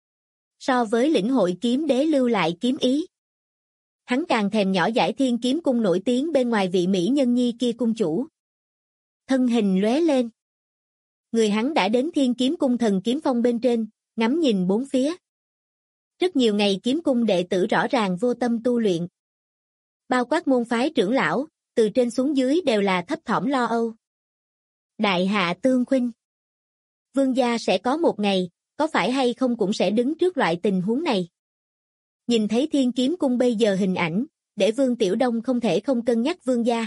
So với lĩnh hội kiếm đế lưu lại kiếm ý, hắn càng thèm nhỏ giải Thiên Kiếm Cung nổi tiếng bên ngoài vị mỹ nhân nhi kia cung chủ. Thân hình lóe lên. Người hắn đã đến Thiên Kiếm Cung thần kiếm phong bên trên, ngắm nhìn bốn phía. Rất nhiều ngày kiếm cung đệ tử rõ ràng vô tâm tu luyện. Bao quát môn phái trưởng lão, từ trên xuống dưới đều là thấp thỏm lo âu. Đại hạ tương khuynh. Vương gia sẽ có một ngày, có phải hay không cũng sẽ đứng trước loại tình huống này. Nhìn thấy Thiên Kiếm Cung bây giờ hình ảnh, để Vương Tiểu Đông không thể không cân nhắc vương gia.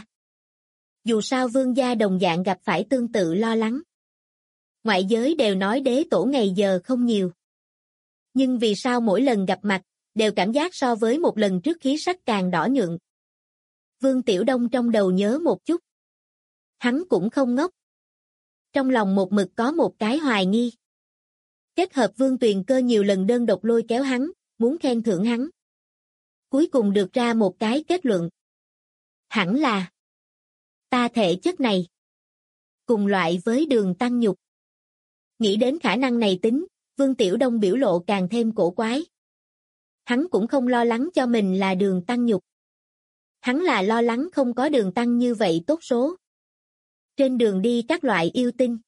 Dù sao vương gia đồng dạng gặp phải tương tự lo lắng. Ngoại giới đều nói đế tổ ngày giờ không nhiều. Nhưng vì sao mỗi lần gặp mặt, đều cảm giác so với một lần trước khí sắc càng đỏ nhượng. Vương Tiểu Đông trong đầu nhớ một chút. Hắn cũng không ngốc. Trong lòng một mực có một cái hoài nghi. Kết hợp Vương Tuyền Cơ nhiều lần đơn độc lôi kéo hắn, muốn khen thưởng hắn. Cuối cùng được ra một cái kết luận. Hẳn là ta thể chất này cùng loại với Đường Tăng Nhục. Nghĩ đến khả năng này tính, Vương Tiểu Đông biểu lộ càng thêm cổ quái. Hắn cũng không lo lắng cho mình là Đường Tăng Nhục. Hắn là lo lắng không có Đường Tăng như vậy tốt số. Trên đường đi các loại yêu tinh.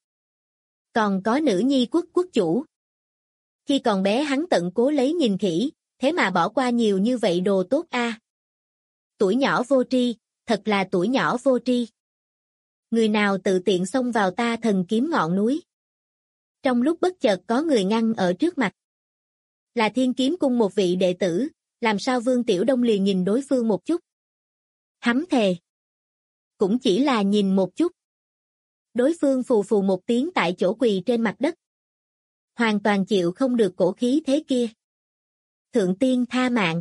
Còn có nữ nhi quốc quốc chủ. Khi còn bé hắn tận cố lấy nhìn khỉ, thế mà bỏ qua nhiều như vậy đồ tốt a. Tuổi nhỏ vô tri, thật là tuổi nhỏ vô tri. Người nào tự tiện xông vào ta thần kiếm ngọn núi. Trong lúc bất chợt có người ngăn ở trước mặt. Là Thiên Kiếm Cung một vị đệ tử, làm sao Vương Tiểu Đông liền nhìn đối phương một chút. Hắn thề. Cũng chỉ là nhìn một chút. Đối phương phù phù một tiếng tại chỗ quỳ trên mặt đất. Hoàn toàn chịu không được cổ khí thế kia. Thượng tiên tha mạng.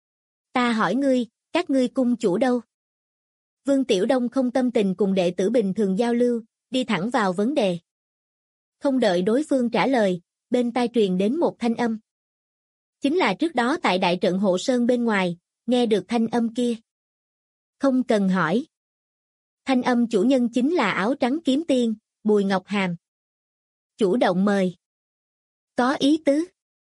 Ta hỏi ngươi, các ngươi cung chủ đâu? Vương Tiểu Đông không tâm tình cùng đệ tử bình thường giao lưu, đi thẳng vào vấn đề. Không đợi đối phương trả lời, bên tai truyền đến một thanh âm. Chính là trước đó tại đại trận hộ sơn bên ngoài, nghe được thanh âm kia. Không cần hỏi. Thanh âm chủ nhân chính là áo trắng kiếm tiên, Bùi Ngọc Hàm. Chủ động mời. Có ý tứ.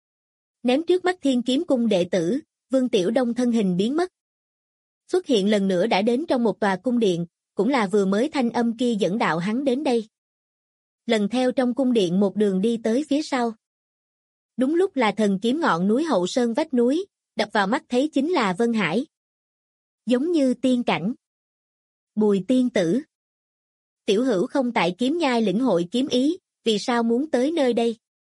Ném trước mắt Thiên Kiếm Cung đệ tử, Vương Tiểu Đông thân hình biến mất. Xuất hiện lần nữa đã đến trong một tòa cung điện, cũng là vừa mới thanh âm kia dẫn đạo hắn đến đây. Lần theo trong cung điện một đường đi tới phía sau. Đúng lúc là thần kiếm ngọn núi hậu sơn vách núi, đập vào mắt thấy chính là Vân Hải. Giống như tiên cảnh. Bùi tiên tử. Tiểu hữu không tại kiếm nhai lĩnh hội kiếm ý, vì sao muốn tới nơi đây?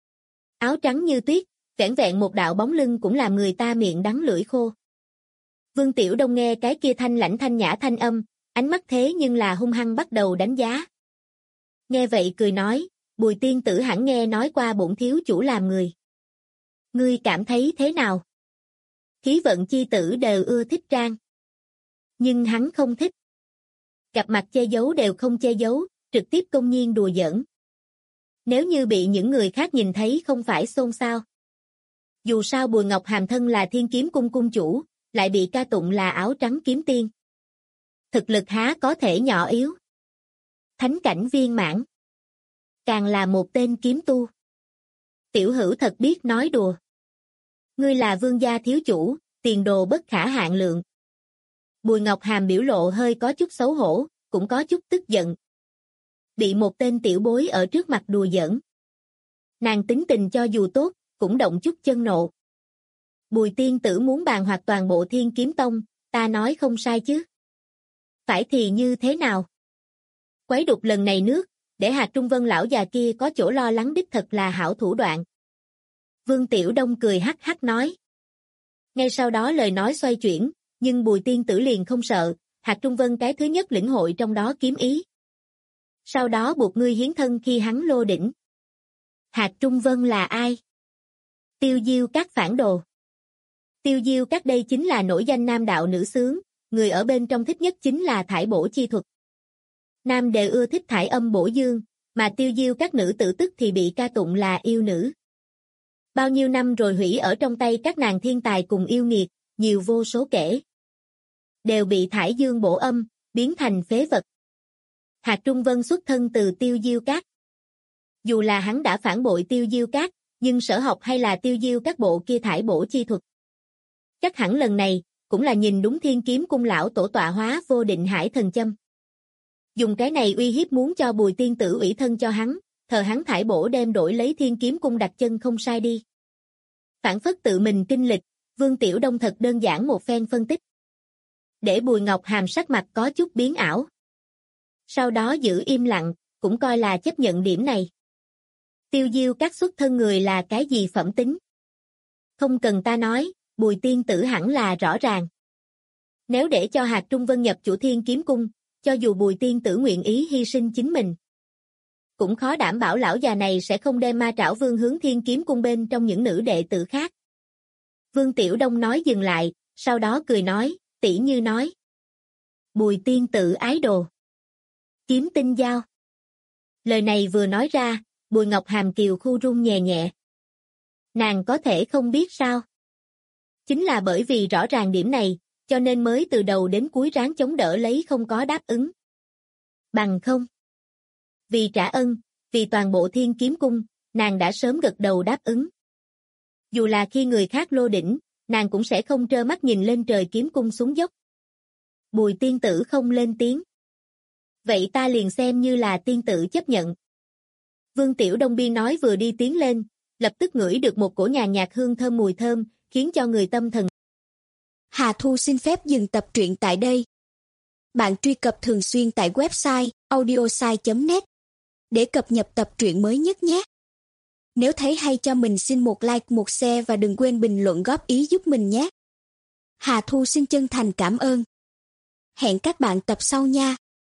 Áo trắng như tuyết, vẻn vẹn một đạo bóng lưng cũng làm người ta miệng đắng lưỡi khô. Vương Tiểu Đông nghe cái kia thanh lãnh thanh nhã thanh âm, ánh mắt thế nhưng là hung hăng bắt đầu đánh giá. Nghe vậy cười nói, Bùi tiên tử hẳn nghe nói qua bổn thiếu chủ làm người. Ngươi cảm thấy thế nào? Khí vận chi tử đều ưa thích trang. Nhưng hắn không thích. Gặp mặt che giấu đều không che giấu, trực tiếp công nhiên đùa giỡn. Nếu như bị những người khác nhìn thấy không phải xôn xao. Dù sao Bùi Ngọc Hàm thân là Thiên Kiếm Cung cung chủ, lại bị ca tụng là áo trắng kiếm tiên. Thực lực há có thể nhỏ yếu. Thánh cảnh viên mãn. Càng là một tên kiếm tu. Tiểu hữu thật biết nói đùa. Ngươi là vương gia thiếu chủ, tiền đồ bất khả hạn lượng. Bùi Ngọc Hàm biểu lộ hơi có chút xấu hổ, cũng có chút tức giận. Bị một tên tiểu bối ở trước mặt đùa giỡn. Nàng tính tình cho dù tốt, cũng động chút chân nộ. Bùi tiên tử muốn bàn hoạt toàn bộ Thiên Kiếm Tông, ta nói không sai chứ. Phải thì như thế nào? Quấy đục lần này nước, để Hạc Trung Vân lão già kia có chỗ lo lắng đích thật là hảo thủ đoạn. Vương Tiểu Đông cười hắc hắc nói. Ngay sau đó lời nói xoay chuyển, nhưng Bùi tiên tử liền không sợ, Hạc Trung Vân cái thứ nhất lĩnh hội trong đó kiếm ý. Sau đó buộc ngươi hiến thân khi hắn lô đỉnh. Hạc Trung Vân là ai? Tiêu Diêu Các phản đồ. Tiêu Diêu Các đây chính là nổi danh nam đạo nữ xướng, người ở bên trong thích nhất chính là thải bổ chi thuật. Nam đều ưa thích thải âm bổ dương, mà Tiêu Diêu Các nữ tử tức thì bị ca tụng là yêu nữ. Bao nhiêu năm rồi hủy ở trong tay các nàng thiên tài cùng yêu nghiệt, nhiều vô số kể. Đều bị thải dương bổ âm, biến thành phế vật. Hạc Trung Vân xuất thân từ Tiêu Diêu Các. Dù là hắn đã phản bội Tiêu Diêu Các, nhưng sở học hay là Tiêu Diêu Các bộ kia thải bổ chi thuật. Chắc hẳn lần này, cũng là nhìn đúng Thiên Kiếm Cung lão tổ tọa hóa vô định hải thần châm. Dùng cái này uy hiếp muốn cho Bùi tiên tử ủy thân cho hắn, thờ hắn thải bổ đem đổi lấy Thiên Kiếm Cung đặt chân không sai đi. Phản phất tự mình kinh lịch, Vương Tiểu Đông thật đơn giản một phen phân tích. Để Bùi Ngọc Hàm sắc mặt có chút biến ảo. Sau đó giữ im lặng, cũng coi là chấp nhận điểm này. Tiêu Diêu Các xuất thân người là cái gì phẩm tính? Không cần ta nói, Bùi tiên tử hẳn là rõ ràng. Nếu để cho Hạc Trung Vân nhập chủ Thiên Kiếm Cung, cho dù Bùi tiên tử nguyện ý hy sinh chính mình, cũng khó đảm bảo lão già này sẽ không đem ma trảo vương hướng Thiên Kiếm Cung bên trong những nữ đệ tử khác. Vương Tiểu Đông nói dừng lại, sau đó cười nói, tỷ như nói. Bùi tiên tử ái đồ. Kiếm tinh giao. Lời này vừa nói ra, Bùi Ngọc Hàm kiều khu run nhẹ nhẹ. Nàng có thể không biết sao? Chính là bởi vì rõ ràng điểm này, cho nên mới từ đầu đến cuối ráng chống đỡ lấy không có đáp ứng. Bằng không. Vì trả ân, vì toàn bộ Thiên Kiếm Cung, nàng đã sớm gật đầu đáp ứng. Dù là khi người khác lô đỉnh, nàng cũng sẽ không trơ mắt nhìn lên trời kiếm cung xuống dốc. Bùi tiên tử không lên tiếng. Vậy ta liền xem như là tiên tử chấp nhận. Vương Tiểu Đông biên nói vừa đi tiến lên, lập tức ngửi được một cổ nhàn nhạt hương thơm mùi thơm, khiến cho người tâm thần. Hà Thu xin phép dừng tập truyện tại đây. Bạn truy cập thường xuyên tại website audiosai.net để cập nhật tập truyện mới nhất nhé. Nếu thấy hay cho mình xin một like, một share và đừng quên bình luận góp ý giúp mình nhé. Hà Thu xin chân thành cảm ơn. Hẹn các bạn tập sau nha.